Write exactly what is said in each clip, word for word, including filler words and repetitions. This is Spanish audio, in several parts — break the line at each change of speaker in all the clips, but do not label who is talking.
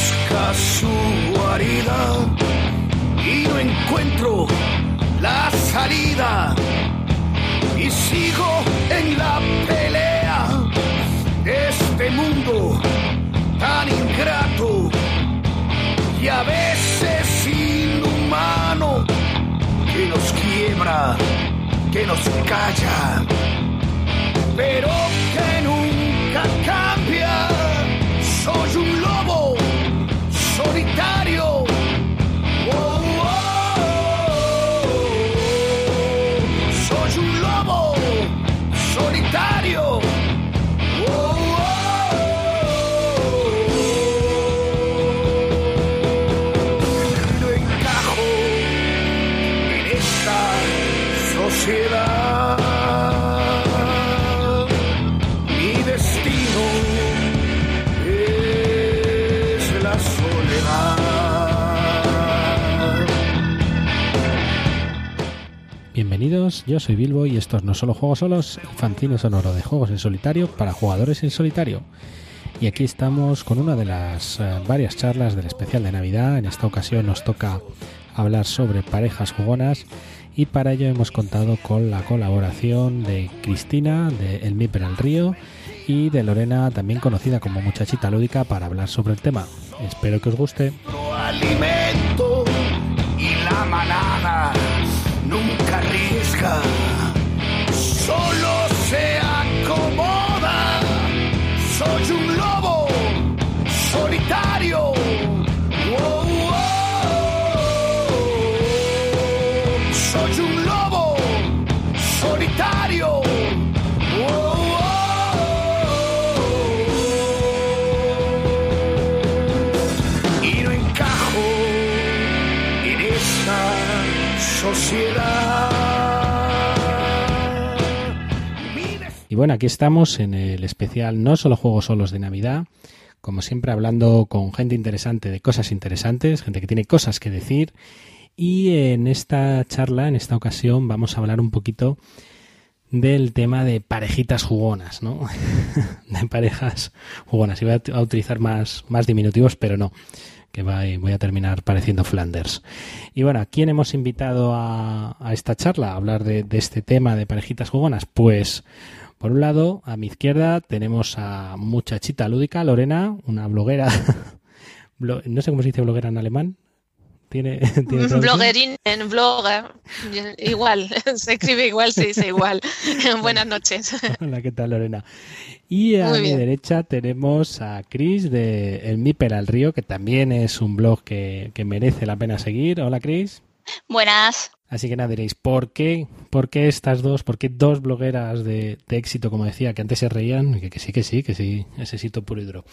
busca su guarida y no encuentro la salida y sigo en la pelea de este mundo tan ingrato y a veces inhumano, que nos quiebra, que nos calla, pero que nunca cambia. Soy un lobo solitario. Oh, oh, oh. Soy un lobo solitario. Oh, oh, oh. No encajo en esta sociedad. Mi destino es la soledad.
Bienvenidos, yo soy Bilbo y esto es No Solo Juegos Solos, el fanzine sonoro de juegos en solitario para jugadores en solitario. Y aquí estamos con una de las eh, varias charlas del especial de Navidad. En esta ocasión nos toca hablar sobre parejas jugonas y para ello hemos contado con la colaboración de Cristina, de El Míper al Río, y de Lorena, también conocida como Muchachita Lúdica, para hablar sobre el tema. Espero que os guste.
Alimento y la manada nunca arriesga, solo se acomoda. Soy un lobo solitario. Oh, oh, oh. Soy un lobo solitario. Oh, oh, oh. Y no encajo en esta sociedad.
Y bueno, aquí estamos en el especial No Solo Juegos Solos de Navidad, como siempre hablando con gente interesante de cosas interesantes, gente que tiene cosas que decir. Y en esta charla, en esta ocasión, vamos a hablar un poquito del tema de parejitas jugonas, ¿no? De parejas jugonas. Iba a utilizar más, más diminutivos, pero no, que voy a terminar pareciendo Flanders. Y bueno, ¿a quién hemos invitado a, a esta charla a hablar de, de este tema de parejitas jugonas? Pues, por un lado, a mi izquierda tenemos a Muchachita Lúdica, Lorena, una bloguera, no sé cómo se dice bloguera en alemán. ¿Tiene, ¿tiene
Bloguerín en blogger, igual, se escribe igual, se dice igual. Buenas noches.
Hola, ¿qué tal, Lorena? Y a
Muy
mi
bien.
derecha tenemos a Cris de El Míper al Río, que también es un blog que, que merece la pena seguir. Hola, Cris.
Buenas.
Así que nada, diréis, ¿por qué? ¿Por qué estas dos? ¿Por qué dos blogueras de, de éxito, como decía, que antes se reían? Que, que sí, que sí, que sí, ese éxito puro y duro.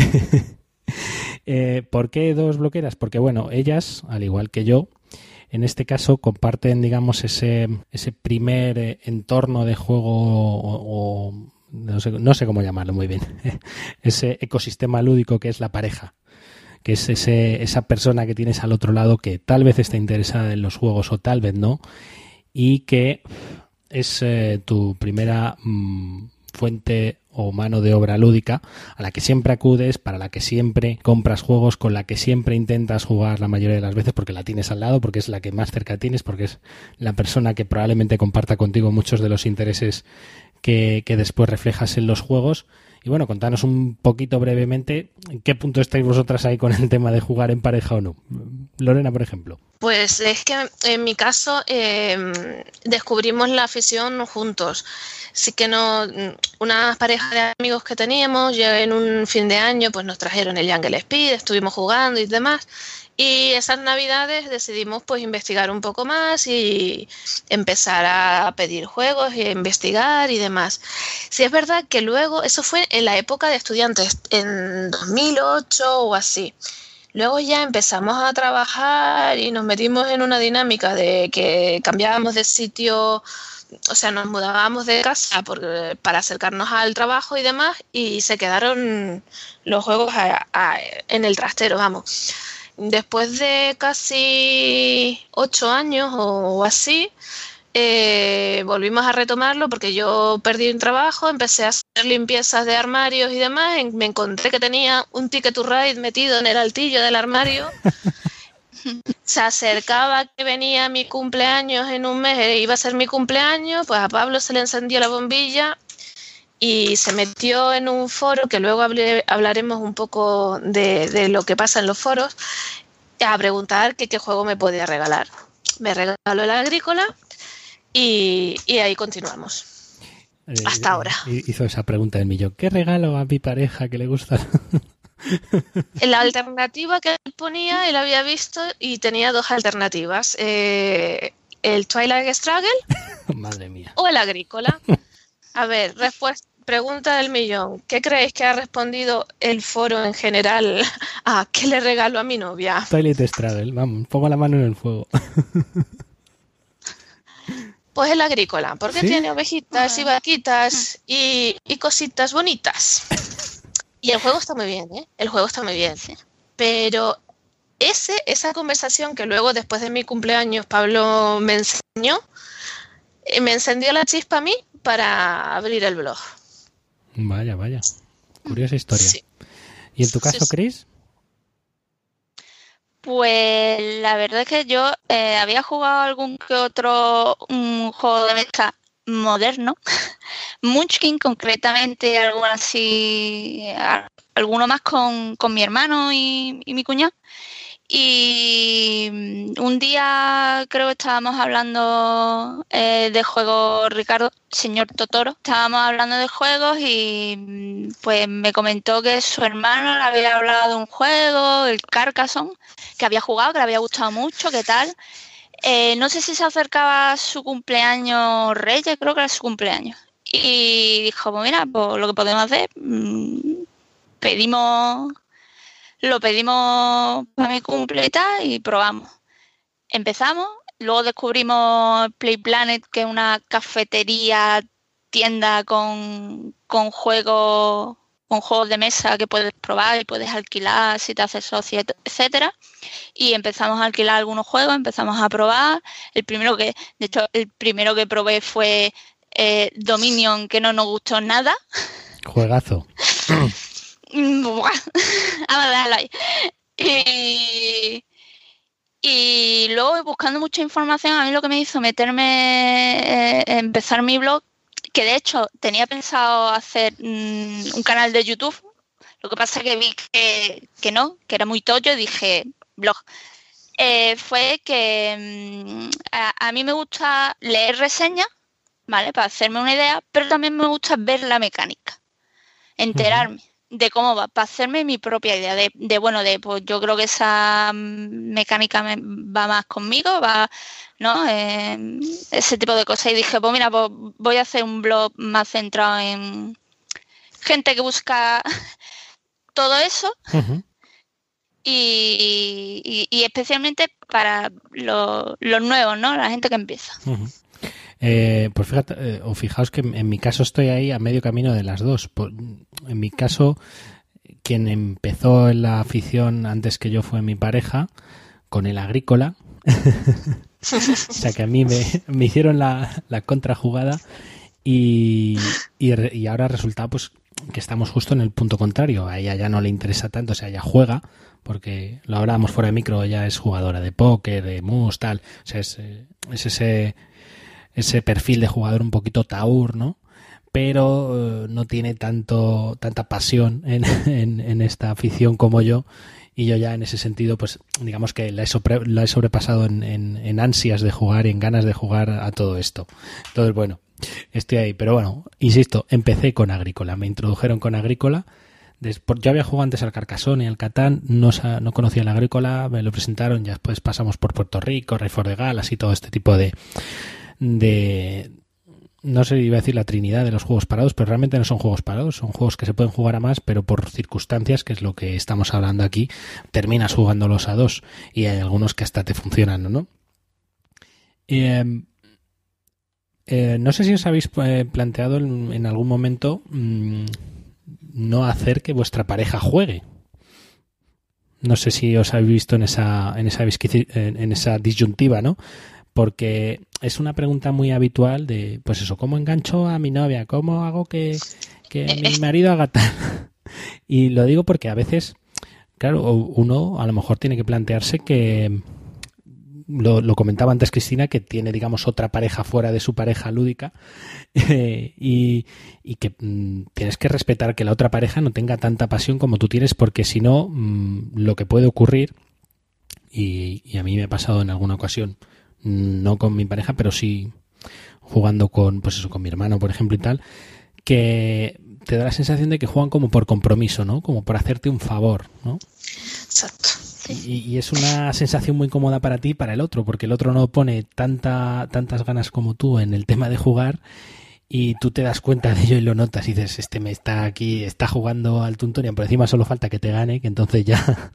eh, ¿Por qué dos blogueras? Porque, bueno, ellas, al igual que yo, en este caso comparten, digamos, ese, ese primer eh, entorno de juego o, o no sé, no sé cómo llamarlo muy bien, ese ecosistema lúdico que es la pareja, que es ese, esa persona que tienes al otro lado que tal vez esté interesada en los juegos o tal vez no, y que es eh, tu primera mmm, fuente o mano de obra lúdica a la que siempre acudes, para la que siempre compras juegos, con la que siempre intentas jugar la mayoría de las veces porque la tienes al lado, porque es la que más cerca tienes, porque es la persona que probablemente comparta contigo muchos de los intereses que, que después reflejas en los juegos. Y bueno, contanos un poquito brevemente en qué punto estáis vosotras ahí con el tema de jugar en pareja o no. Lorena, por ejemplo.
Pues es que en mi caso eh, descubrimos la afición juntos. Sí que no, una pareja de amigos que teníamos ya en un fin de año pues nos trajeron el Jungle Speed, estuvimos jugando y demás. Y esas navidades decidimos pues investigar un poco más y empezar a pedir juegos y a investigar y demás. Sí es verdad que luego, eso fue en la época de estudiantes, en dos mil ocho o así. Luego ya empezamos a trabajar y nos metimos en una dinámica de que cambiábamos de sitio, o sea, nos mudábamos de casa por, para acercarnos al trabajo y demás, y se quedaron los juegos a, a, en el trastero, vamos. Después de casi ocho años o así, eh, volvimos a retomarlo porque yo perdí un trabajo, empecé a hacer limpiezas de armarios y demás, en, me encontré que tenía un Ticket to Ride metido en el altillo del armario. Se acercaba que venía mi cumpleaños en un mes, iba a ser mi cumpleaños, pues a Pablo se le encendió la bombilla y se metió en un foro, que luego hablé, hablaremos un poco de, de lo que pasa en los foros, a preguntar que qué juego me podía regalar. Me regaló el Agrícola y, y ahí continuamos. Eh, hasta ahora.
Hizo esa pregunta del millón. ¿Qué regalo a mi pareja que le gusta?
La alternativa que él ponía, él había visto y tenía dos alternativas. Eh, el Twilight Struggle
Madre mía.
O el Agrícola. A ver, respuesta, pregunta del millón. ¿Qué creéis que ha respondido el foro en general a qué le regalo a mi novia?
Twilight Struggle, vamos, pongo la mano en el fuego.
Pues el Agrícola, porque ¿sí? Tiene ovejitas y vaquitas y, y cositas bonitas. Y el juego está muy bien, ¿eh? El juego está muy bien. ¿Sí? Pero ese, esa conversación que luego, después de mi cumpleaños, Pablo me enseñó, me encendió la chispa a mí para abrir el blog.
Vaya, vaya. Curiosa historia. Sí. ¿Y en tu caso,
Sí, sí.
Chris?
Pues la verdad es que yo eh, había jugado algún que otro un juego de mesa moderno, Munchkin concretamente, alguno así, alguno más con, con mi hermano y, y mi cuñado. Y un día creo que estábamos hablando eh, de juegos, Ricardo, señor Totoro, estábamos hablando de juegos y pues me comentó que su hermano le había hablado de un juego, el Carcassonne, que había jugado, que le había gustado mucho, ¿qué tal? Eh, no sé si se acercaba a su cumpleaños Reyes, creo que era su cumpleaños. Y dijo, pues mira, pues lo que podemos hacer, mmm, pedimos, lo pedimos para mi cumple y tal, y probamos. Empezamos, luego descubrimos Play Planet, que es una cafetería, tienda con, con juegos, con juegos de mesa que puedes probar y puedes alquilar si te haces socio, etcétera. Y empezamos a alquilar algunos juegos, empezamos a probar. El primero que, de hecho, el primero que probé fue eh, Dominion, que no nos gustó nada.
Juegazo.
Vamos a dejarlo ahí. Y, y luego, buscando mucha información, a mí lo que me hizo meterme, eh, empezar mi blog, que de hecho tenía pensado hacer mmm, un canal de YouTube. Lo que pasa es que vi que, que no, que era muy tollo y dije, blog. Eh, fue que mmm, a, a mí me gusta leer reseñas, ¿vale? Para hacerme una idea, pero también me gusta ver la mecánica, enterarme uh-huh. de cómo va, para hacerme mi propia idea, de, de bueno, de pues yo creo que esa mecánica me, va más conmigo, va, ¿no? Eh, ese tipo de cosas. Y dije, pues mira, pues voy a hacer un blog más centrado en gente que busca todo eso. Uh-huh. Y, y, y especialmente para lo, los nuevos, ¿no? La gente que empieza.
Uh-huh. Eh, pues fíjate, eh, o fijaos que en, en mi caso estoy ahí a medio camino de las dos. Por, en mi caso, quien empezó en la afición antes que yo fue mi pareja, con el Agrícola. O sea que a mí me, me hicieron la, la contrajugada y, y, y ahora resulta pues que estamos justo en el punto contrario. A ella ya no le interesa tanto, o sea, ella juega, porque lo hablábamos fuera de micro, ella es jugadora de póker, de mus, tal. O sea, es, es ese, ese perfil de jugador un poquito taur, ¿no? Pero eh, no tiene tanto tanta pasión en, en, en esta afición como yo. Y yo ya en ese sentido, pues digamos que la he, sobre, la he sobrepasado en, en, en ansias de jugar y en ganas de jugar a todo esto. Entonces, bueno, estoy ahí. Pero bueno, insisto, empecé con Agrícola. Me introdujeron con Agrícola. Después, yo había jugado antes al Carcassonne y al Catán. No, no conocía el Agrícola. Me lo presentaron. Ya después pasamos por Puerto Rico, Reyford de Galas y todo este tipo de... de no sé, iba a decir la trinidad de los juegos parados, pero realmente no son juegos parados, son juegos que se pueden jugar a más, pero por circunstancias, que es lo que estamos hablando aquí, terminas jugándolos a dos y hay algunos que hasta te funcionan, ¿no? Eh, eh, no sé si os habéis eh, planteado en, en algún momento mmm, no hacer que vuestra pareja juegue. No sé si os habéis visto en esa, en esa, en esa disyuntiva, ¿no? porque es una pregunta muy habitual de, pues eso, ¿cómo engancho a mi novia? ¿Cómo hago que, que mi marido haga tal? Y lo digo porque a veces, claro, uno a lo mejor tiene que plantearse que, lo, lo comentaba antes Cristina, que tiene, digamos, otra pareja fuera de su pareja lúdica eh, y, y que mm, tienes que respetar que la otra pareja no tenga tanta pasión como tú tienes, porque si no, mm, lo que puede ocurrir, y, y a mí me ha pasado en alguna ocasión, no con mi pareja, pero sí jugando con, pues eso, con mi hermano, por ejemplo, y tal, que te da la sensación de que juegan como por compromiso, ¿no? Como por hacerte un favor, ¿no?
Exacto.
Y, y es una sensación muy cómoda para ti y para el otro, porque el otro no pone tanta, tantas ganas como tú en el tema de jugar, y tú te das cuenta de ello y lo notas y dices, este me está aquí, está jugando al Tuntunian, por encima solo falta que te gane, que entonces ya,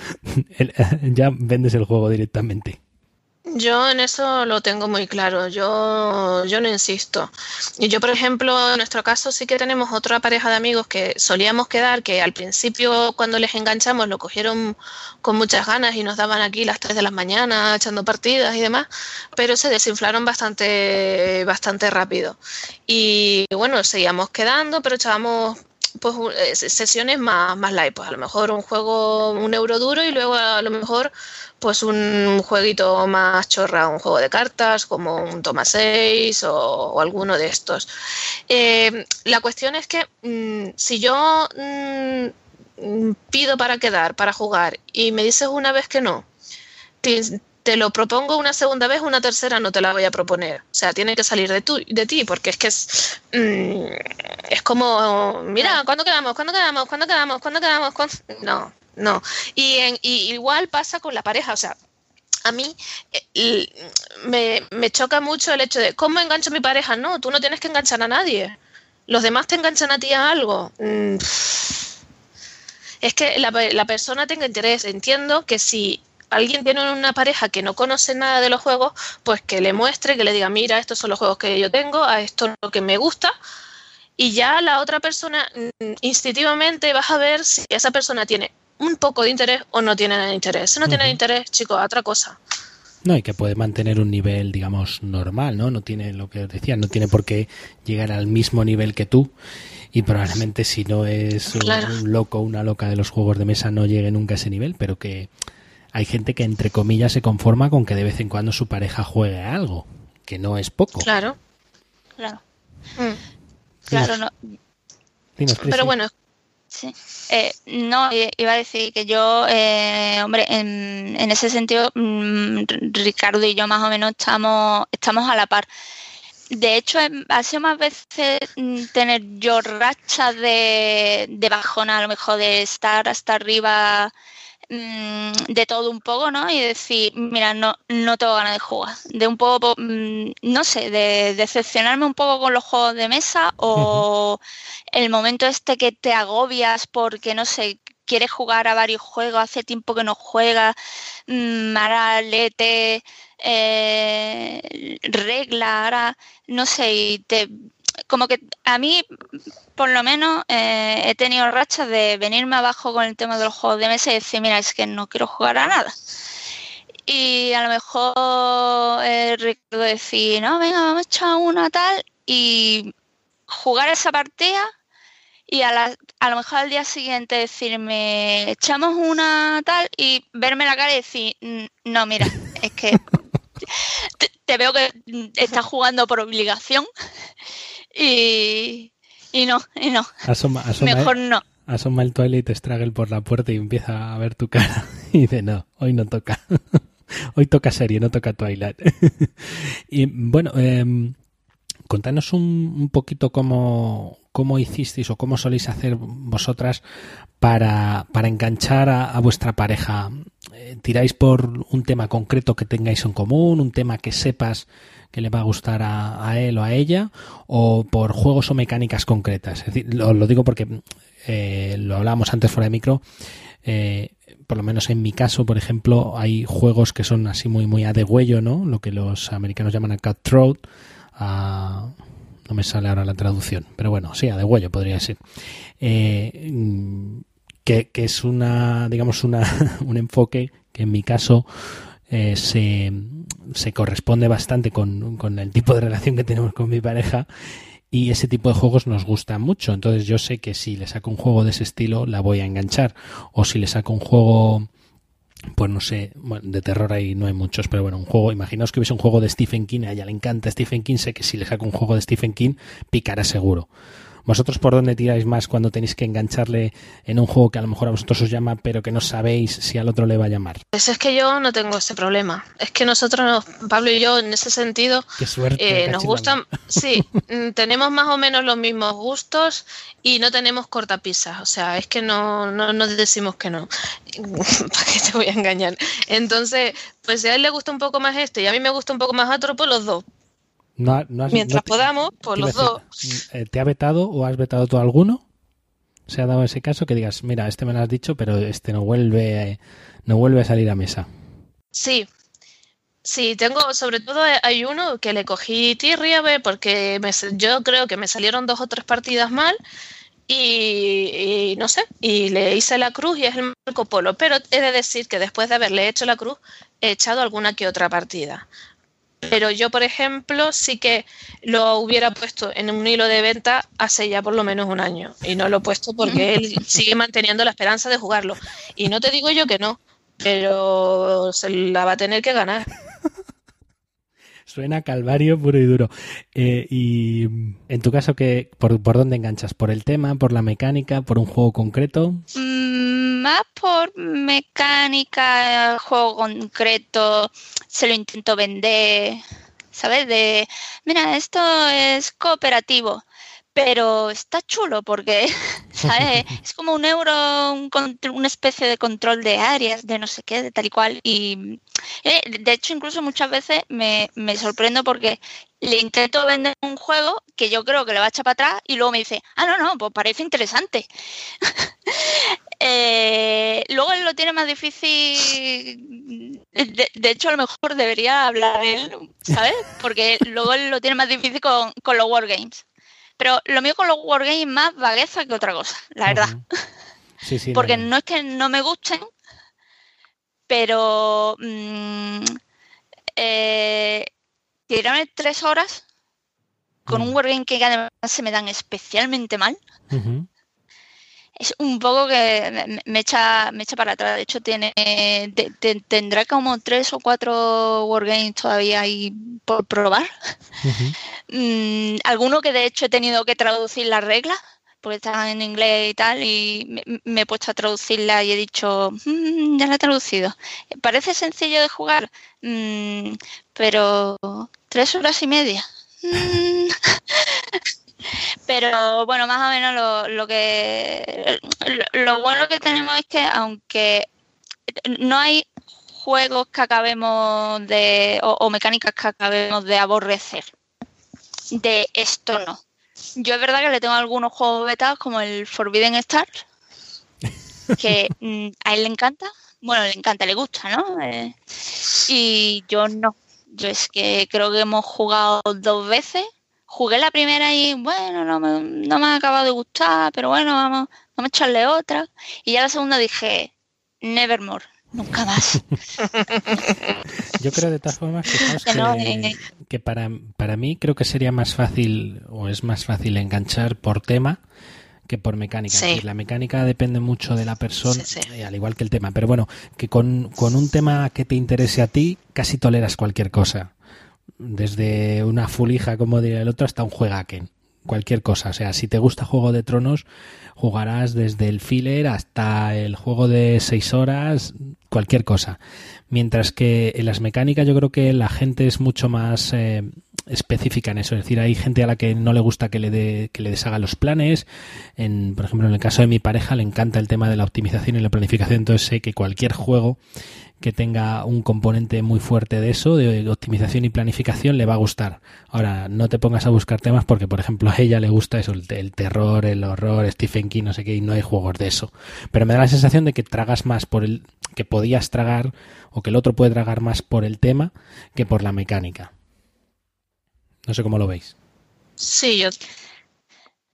ya vendes el juego directamente.
Yo en eso lo tengo muy claro, yo, yo no insisto. Y yo, por ejemplo, en nuestro caso sí que tenemos otra pareja de amigos que solíamos quedar, que al principio cuando les enganchamos lo cogieron con muchas ganas y nos daban aquí las tres de la mañana echando partidas y demás, pero se desinflaron bastante, bastante rápido. Y bueno, seguíamos quedando, pero echábamos pues sesiones más, más light, pues a lo mejor un juego, un euro duro, y luego a lo mejor pues un jueguito más chorra, un juego de cartas como un Toma seis o, o alguno de estos. Eh, la cuestión es que mmm, si yo mmm, pido para quedar, para jugar, y me dices una vez que no, te, te lo propongo una segunda vez, una tercera no te la voy a proponer. O sea, tiene que salir de, tu, de ti, porque es que es, mmm, es como, mira, ¿cuándo quedamos? ¿Cuándo quedamos? ¿Cuándo quedamos? ¿Cuándo quedamos? ¿Cuándo? No. No, y, en, y igual pasa con la pareja, o sea, a mí eh, me, me choca mucho el hecho de ¿cómo engancho a mi pareja? No, tú no tienes que enganchar a nadie, los demás te enganchan a ti a algo. Mm, es que la, la persona tenga interés. Entiendo que si alguien tiene una pareja que no conoce nada de los juegos, pues que le muestre, que le diga, mira, estos son los juegos que yo tengo, a esto es lo que me gusta. Y ya la otra persona, instintivamente vas a ver si esa persona tiene un poco de interés o no tiene interés. Si no uh-huh. tiene interés, chicos, otra cosa.
No, y que puede mantener un nivel, digamos, normal, ¿no? No tiene, lo que os decía, no tiene por qué llegar al mismo nivel que tú, y probablemente si no es un, claro. un loco, una loca de los juegos de mesa, no llegue nunca a ese nivel, pero que hay gente que, entre comillas, se conforma con que de vez en cuando su pareja juegue a algo, que no es poco.
Claro, claro. Mm. Claro, no.
Dinos,
pero bueno,
sí. Eh, no, iba a decir que yo, eh, hombre, en, en ese sentido, mmm, Ricardo y yo más o menos estamos, estamos a la par. De hecho, ha sido más veces tener yo rachas de, de bajona, a lo mejor de estar hasta arriba mmm, de todo un poco, ¿no? Y decir, mira, no, no tengo ganas de jugar. De un poco, mmm, no sé, de decepcionarme un poco con los juegos de mesa, o uh-huh. el momento este que te agobias porque, no sé, quieres jugar a varios juegos, hace tiempo que no juegas, mmm, ahora léete eh, regla, ahora, no sé, y te... Como que a mí, por lo menos, eh, he tenido rachas de venirme abajo con el tema de los juegos de mesa y decir, mira, es que no quiero jugar a nada. Y a lo mejor eh, recuerdo decir, no, venga, vamos a echar una tal, y jugar esa partida, y a, la, a lo mejor al día siguiente decirme, echamos una tal, y verme la cara y decir, no, mira, es que te, te veo que estás jugando por obligación. Y, y no, y no.
Asoma, asoma,
Mejor no.
Asoma el Twilight Struggle por la puerta y empieza a ver tu cara. Y dice, no, hoy no toca. Hoy toca serie, no toca Twilight. Y bueno, eh, contanos un, un poquito cómo, cómo hicisteis o cómo soléis hacer vosotras para, para enganchar a, a vuestra pareja. Eh, ¿Tiráis por un tema concreto que tengáis en común, un tema que sepas que le va a gustar a, a él o a ella, o por juegos o mecánicas concretas? Es decir, lo, lo digo porque eh, lo hablábamos antes fuera de micro, eh, por lo menos en mi caso, por ejemplo, hay juegos que son así muy muy a degüello, ¿no? Lo que los americanos llaman a cutthroat, a... no me sale ahora la traducción, pero bueno, sí, a degüello podría ser. Eh, que, que es una, digamos, una un enfoque que en mi caso eh, se, se corresponde bastante con, con el tipo de relación que tenemos con mi pareja. Y ese tipo de juegos nos gustan mucho. Entonces yo sé que si le saco un juego de ese estilo la voy a enganchar. O si le saco un juego, pues no sé, bueno, de terror ahí no hay muchos, pero bueno, un juego, imaginaos que hubiese un juego de Stephen King, a ella le encanta Stephen King, sé que si le saco un juego de Stephen King picará seguro. ¿Vosotros por dónde tiráis más cuando tenéis que engancharle en un juego que a lo mejor a vosotros os llama, pero que no sabéis si al otro le va a llamar?
Pues es que yo no tengo ese problema. Es que nosotros, Pablo y yo, en ese sentido,
Qué suerte,
eh, nos gustan, sí, tenemos más o menos los mismos gustos y no tenemos cortapisas. O sea, es que no, no nos decimos que no. ¿Para qué te voy a engañar? Entonces, pues si a él le gusta un poco más este y a mí me gusta un poco más otro, pues los dos.
No, no has,
Mientras
no te,
podamos, pues los
decir,
dos.
¿te ha vetado o has vetado tú alguno? ¿Se ha dado ese caso que digas, mira, este me lo has dicho, pero este no vuelve, no vuelve a salir a mesa?
Sí, sí, tengo, sobre todo hay uno que le cogí tirria porque me, yo creo que me salieron dos o tres partidas mal y, y no sé, y le hice la cruz y es el Marco Polo, pero he de decir que después de haberle hecho la cruz he echado alguna que otra partida. Pero yo, por ejemplo, sí que lo hubiera puesto en un hilo de venta hace ya por lo menos un año. Y no lo he puesto porque él sigue manteniendo la esperanza de jugarlo. Y no te digo yo que no, pero se la va a tener que ganar.
Suena calvario puro y duro. Eh, y en tu caso, ¿qué, por, ¿por dónde enganchas? ¿Por el tema, por la mecánica, por un juego concreto?
Mm, más por mecánica, juego concreto, se lo intento vender, ¿sabes? De, mira, esto es cooperativo, pero está chulo porque, ¿sabes? Es como un euro, un, una especie de control de áreas, de no sé qué, de tal y cual. Y eh, de hecho, incluso muchas veces me, me sorprendo porque le intento vender un juego que yo creo que le va a echar para atrás y luego me dice, ah, no, no, pues parece interesante. eh, luego él lo tiene más difícil. De, de hecho, a lo mejor debería hablar de él, ¿sabes? Porque luego él lo tiene más difícil con, con los wargames. Pero lo mío con los wargames es más vagueza que otra cosa, la verdad. Uh-huh.
Sí, sí,
porque
no,
no es que no me gusten, pero mmm, eh, tirarme tres horas con uh-huh. un wargame que además se me dan especialmente mal. Uh-huh. Es un poco que me, me echa me echa para atrás. De hecho, tiene te, te, tendrá como tres o cuatro wargames todavía ahí por probar. Uh-huh. Mm, alguno que de hecho he tenido que traducir las reglas porque estaban en inglés y tal, y me, me he puesto a traducirla y he dicho, mmm, ya la he traducido. Parece sencillo de jugar, mmm, pero tres horas y media. Mm. Pero bueno, más o menos lo, lo que lo, lo bueno que tenemos es que aunque no hay juegos que acabemos de o, o mecánicas que acabemos de aborrecer, de esto no. Yo es verdad que le tengo algunos juegos vetados como el Forbidden Stars, que mmm, a él le encanta, bueno, le encanta, le gusta, ¿no? Eh, y yo no. Yo es que creo que hemos jugado dos veces. Jugué la primera y, bueno, no me, no me ha acabado de gustar, pero bueno, vamos, vamos a echarle otra. Y ya la segunda dije, nevermore, nunca más.
Yo creo de todas formas que, que, no, eh... que para, para mí creo que sería más fácil, o es más fácil enganchar por tema que por mecánica.
Sí.
Es decir, la mecánica depende mucho de la persona,
sí, sí.
al igual que el tema. Pero bueno, que con, con un tema que te interese a ti, casi toleras cualquier cosa. Desde una fulija, como diría el otro, hasta un juegaken, cualquier cosa. O sea, si te gusta Juego de Tronos, jugarás desde el filler hasta el juego de seis horas, cualquier cosa. Mientras que en las mecánicas yo creo que la gente es mucho más eh, específica en eso. Es decir, hay gente a la que no le gusta que le, de, que le deshaga los planes. En, por ejemplo, en el caso de mi pareja le encanta el tema de la optimización y la planificación. Entonces sé que cualquier juego que tenga un componente muy fuerte de eso, de optimización y planificación, le va a gustar. Ahora, no te pongas a buscar temas porque, por ejemplo, a ella le gusta eso, el, el terror, el horror, Stephen King, no sé qué, y no hay juegos de eso. Pero me da la sensación de que tragas más por el... que podías tragar, o que el otro puede tragar más por el tema que por la mecánica. No sé cómo lo veis.
Sí, yo...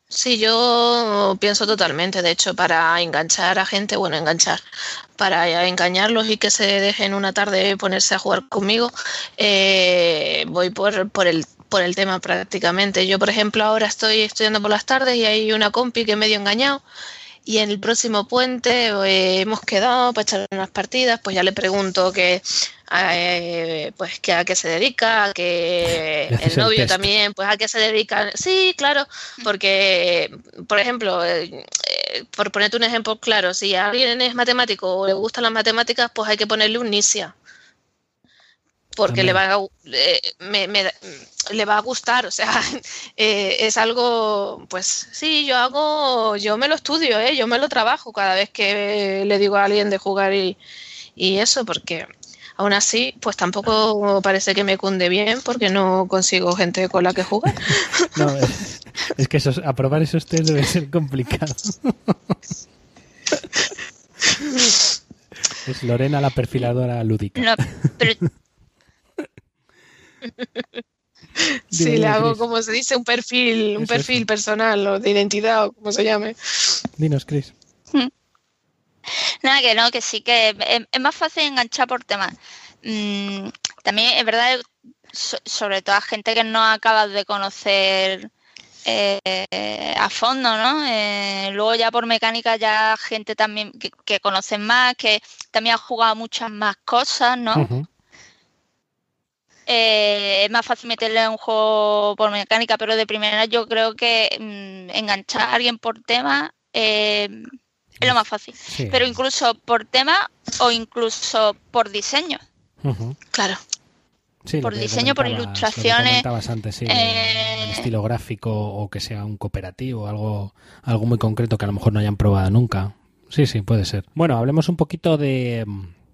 Sí, yo pienso totalmente. De hecho, para enganchar a gente, bueno, enganchar, para engañarlos y que se dejen una tarde ponerse a jugar conmigo, eh, voy por, por el por el tema prácticamente. Yo, por ejemplo, ahora estoy estudiando por las tardes y hay una compi que es medio engañado. Y en el próximo puente eh, hemos quedado para echar unas partidas, pues ya le pregunto que, eh, pues que a qué se dedica, que el novio el también, pues a qué se dedica. Sí, claro, porque, por ejemplo, eh, eh, por ponerte un ejemplo claro, si alguien es matemático o le gustan las matemáticas, pues hay que ponerle un NISIA. Porque le va, a, eh, me, me, le va a gustar, o sea, eh, es algo, pues sí, yo hago, yo me lo estudio, ¿eh? Yo me lo trabajo cada vez que le digo a alguien de jugar y, y eso, porque aún así, pues tampoco parece que me cunde bien porque no consigo gente con la que jugar.
No, es, es que esos, aprobar esos test debe ser complicado. Es Lorena la perfiladora lúdica.
No, pero...
Sí, dime, le hago, Chris, como se dice, un perfil, un es perfil eso. personal o de identidad o como se llame.
Dinos, Chris.
Nada, que no, que sí, que es, es más fácil enganchar por temas. Mm, también es verdad, so, sobre todo a gente que no acabas de conocer eh, a fondo, ¿no? Eh, luego ya por mecánica ya gente también que, que conocen más, que también ha jugado muchas más cosas, ¿no? Uh-huh. Eh, es más fácil meterle un juego por mecánica, pero de primera yo creo que mmm, enganchar a alguien por tema eh, es lo más fácil. Sí. Pero incluso por tema o incluso por diseño.
Uh-huh.
Claro.
Sí,
por diseño, por ilustraciones.
Lo que comentabas antes, sí, eh, el estilo gráfico o que sea un cooperativo, algo, algo muy concreto que a lo mejor no hayan probado nunca. Sí, sí, puede ser. Bueno, hablemos un poquito de...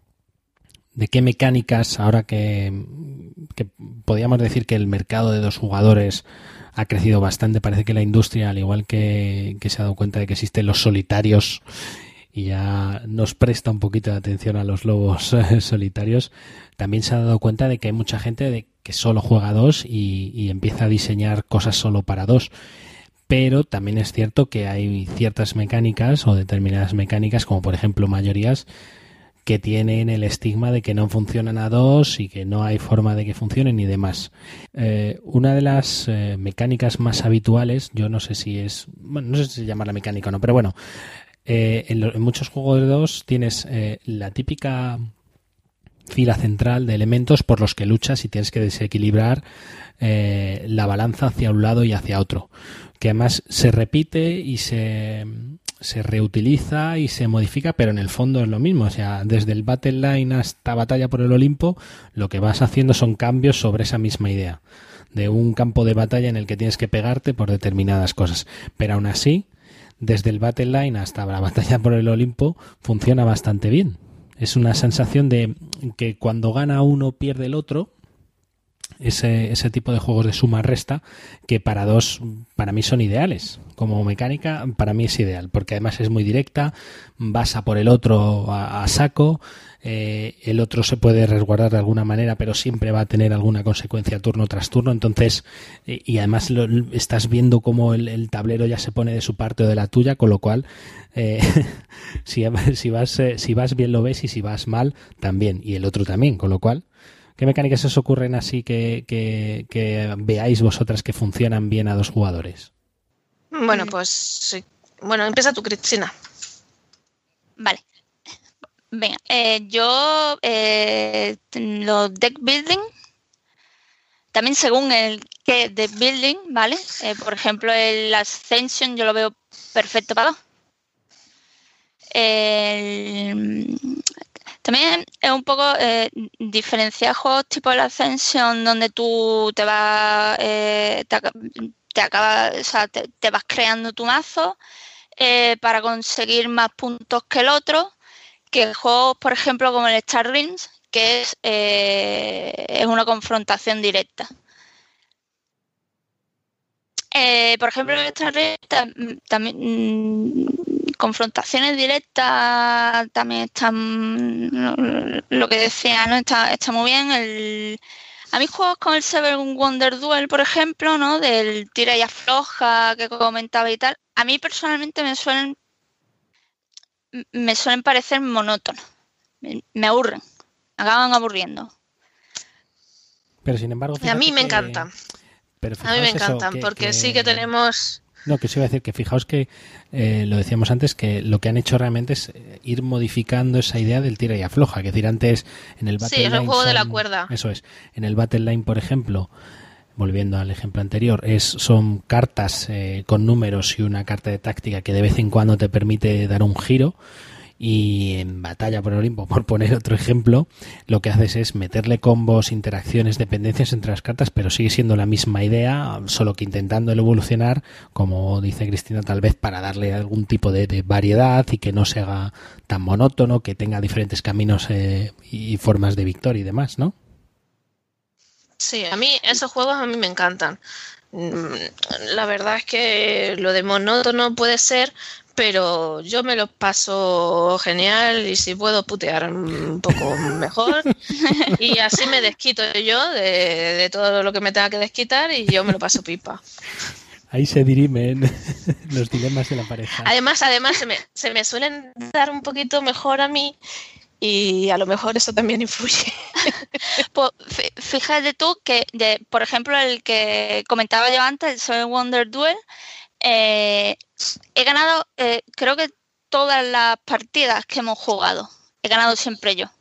de qué mecánicas, ahora que, que podríamos decir que el mercado de dos jugadores ha crecido bastante, parece que la industria, al igual que, que se ha dado cuenta de que existen los solitarios y ya nos presta un poquito de atención a los lobos solitarios, también se ha dado cuenta de que hay mucha gente de que solo juega dos y, y empieza a diseñar cosas solo para dos. Pero también es cierto que hay ciertas mecánicas o determinadas mecánicas, como por ejemplo mayorías, que tienen el estigma de que no funcionan a dos y que no hay forma de que funcionen y demás. Eh, una de las eh, mecánicas más habituales, yo no sé si es, bueno, no sé si llamarla mecánica o no, pero bueno, eh, en, lo, en muchos juegos de dos tienes eh, la típica fila central de elementos por los que luchas y tienes que desequilibrar eh, la balanza hacia un lado y hacia otro, que además se repite y se... se reutiliza y se modifica, pero en el fondo es lo mismo. O sea, desde el Battle Line hasta Batalla por el Olimpo, lo que vas haciendo son cambios sobre esa misma idea, de un campo de batalla en el que tienes que pegarte por determinadas cosas. Pero aún así, desde el Battle Line hasta la Batalla por el Olimpo, funciona bastante bien. Es una sensación de que cuando gana uno pierde el otro. Ese, ese tipo de juegos de suma-resta que para dos, para mí son ideales. Como mecánica, para mí es ideal, porque además es muy directa, vas a por el otro a, a saco, eh, el otro se puede resguardar de alguna manera, pero siempre va a tener alguna consecuencia turno tras turno, entonces, eh, y además lo, estás viendo cómo el, el tablero ya se pone de su parte o de la tuya, con lo cual, eh, si, si, vas, eh, si vas bien lo ves y si vas mal, también, y el otro también, con lo cual... ¿Qué mecánicas os ocurren así que, que, que veáis vosotras que funcionan bien a dos jugadores?
Bueno, pues sí. Bueno, empieza tú, Cristina.
Vale. Venga, eh, yo eh, los deck building, también según el que deck building, ¿vale? Eh, por ejemplo, el Ascension yo lo veo perfecto para dos. El... También es un poco eh, diferenciar juegos tipo el Ascension, donde tú te vas, eh, te, te, acabas, o sea, te, te vas creando tu mazo eh, para conseguir más puntos que el otro, que juegos, por ejemplo, como el Star Realms, que es, eh, es una confrontación directa. Eh, por ejemplo, el Star Realms también... Mmm, confrontaciones directas también están, lo que decía, ¿no? Está, está muy bien. El A mí juegos como el Seven Wonder Duel, por ejemplo, ¿no? Del tira y afloja que comentaba y tal, a mí personalmente me suelen me suelen parecer monótonos. Me, me aburren, me acaban aburriendo.
Pero sin embargo,
a mí me
que...
encantan.
Pero
a mí me encantan,
eso, que,
porque
que...
sí que tenemos...
No, que os iba a decir que fijaos que, eh, lo decíamos antes, que lo que han hecho realmente es ir modificando esa idea del tira y afloja. Que decir, antes en el Battle
Sí, es
Line
el juego
son,
de la cuerda.
Eso es. En el Battle Line, por ejemplo, volviendo al ejemplo anterior, es son cartas eh, con números y una carta de táctica que de vez en cuando te permite dar un giro. Y en Batalla por el Olimpo, por poner otro ejemplo, lo que haces es meterle combos, interacciones, dependencias entre las cartas, pero sigue siendo la misma idea, solo que intentando evolucionar, como dice Cristina, tal vez para darle algún tipo de, de variedad y que no se haga tan monótono, que tenga diferentes caminos eh, y formas de victoria y demás, ¿no?
Sí, a mí esos juegos a mí me encantan. La verdad es que lo de monótono puede ser, pero yo me lo paso genial y si puedo putear un poco mejor y así me desquito yo de, de todo lo que me tenga que desquitar y yo me lo paso pipa.
Ahí se dirimen los dilemas de la pareja.
Además, además se me, se me suelen dar un poquito mejor a mí y a lo mejor eso también influye.
Pues fíjate tú que, de, por ejemplo, el que comentaba yo antes, el Seven Wonder Duel, eh, he ganado, eh, creo que todas las partidas que hemos jugado, he ganado siempre yo.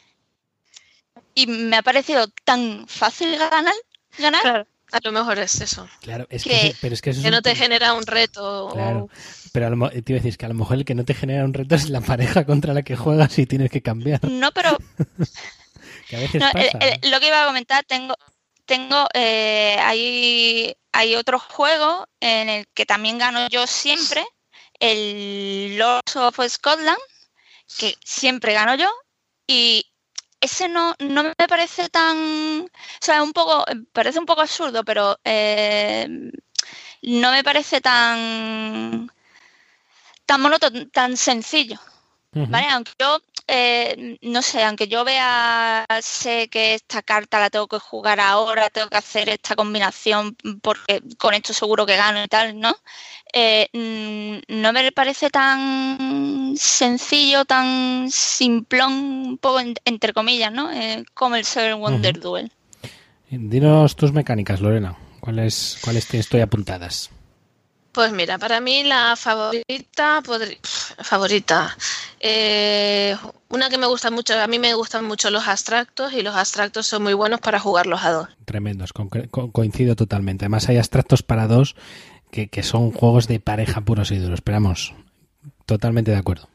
Y me ha parecido tan fácil ganar, ganar.
Claro, a lo mejor es eso.
Claro, es que,
que,
pero es que, eso
que
es
no
un...
te genera un reto.
Claro,
o...
pero a lo, te iba a decir que a lo mejor el que no te genera un reto es la pareja contra la que juegas y tienes que cambiar.
No, pero...
que a veces
no,
pasa.
El, el, lo que iba a comentar, tengo... tengo eh, hay, hay otro juego en el que también gano yo siempre, el Lords of Scotland, que siempre gano yo, y ese no, no me parece tan... O sea, un poco, parece un poco absurdo, pero eh, no me parece tan tan monótono, tan sencillo. Uh-huh. ¿Vale? Aunque yo, eh, no sé, aunque yo vea, sé que esta carta la tengo que jugar ahora, tengo que hacer esta combinación porque con esto seguro que gano y tal, ¿no? Eh, no me parece tan sencillo, tan simplón, un poco en, entre comillas, ¿no? Eh, como el Seven Wonder uh-huh. Duel.
Dinos tus mecánicas, Lorena. ¿Cuáles, cuáles te estoy apuntadas?
Pues mira, para mí la favorita, podría, favorita, eh, una que me gusta mucho, a mí me gustan mucho los abstractos y los abstractos son muy buenos para jugarlos a dos.
Tremendos, co- co- coincido totalmente. Además hay abstractos para dos que, que son juegos de pareja puros y duros. Esperamos, totalmente de acuerdo.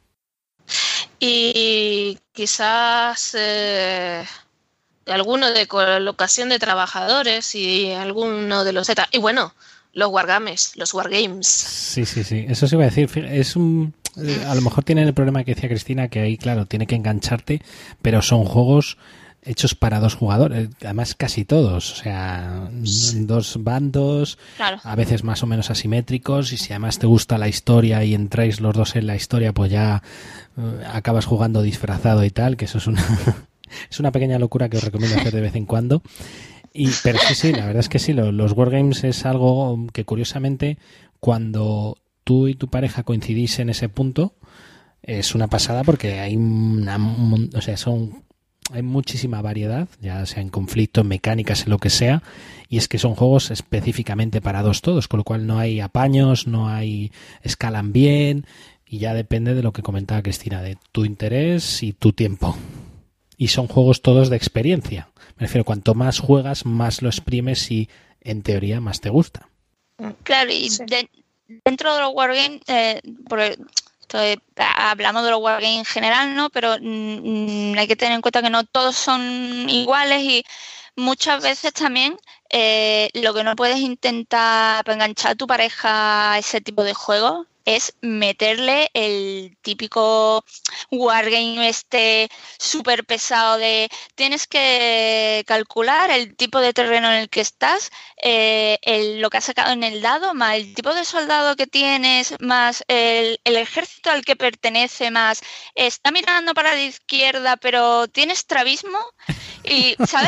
Y quizás eh, alguno de colocación de trabajadores y alguno de los Z. Y bueno, los wargames, los wargames.
Sí, sí, sí. Eso se iba a decir. Es un, a lo mejor tienen el problema que decía Cristina, que ahí, claro, tiene que engancharte, pero son juegos hechos para dos jugadores, además casi todos, o sea, dos bandos,
claro.
A veces más o menos asimétricos, y si además te gusta la historia y entráis los dos en la historia, pues ya uh, acabas jugando disfrazado y tal, que eso es una es una pequeña locura que os recomiendo hacer de vez en cuando. Y, pero sí, sí, la verdad es que sí, los, los wargames es algo que curiosamente cuando tú y tu pareja coincidís en ese punto es una pasada porque hay una, o sea, son hay muchísima variedad, ya sea en conflicto, en mecánicas, en lo que sea, y es que son juegos específicamente para dos todos, con lo cual no hay apaños, no hay escalan bien, y ya depende de lo que comentaba Cristina, de tu interés y tu tiempo. Y son juegos todos de experiencia. Me refiero, cuanto más juegas, más lo exprimes y, en teoría, más te gusta.
Claro, y sí. de, dentro de los wargames, eh, porque estoy, hablamos de los wargames en general, ¿no? Pero mmm, hay que tener en cuenta que no todos son iguales y muchas veces también eh, lo que no puedes intentar para enganchar a tu pareja a ese tipo de juegos es meterle el típico wargame este súper pesado de tienes que calcular el tipo de terreno en el que estás, eh, el, lo que has sacado en el dado, más el tipo de soldado que tienes, más el, el ejército al que pertenece, más está mirando para la izquierda pero tiene estrabismo Y, ¿sabes?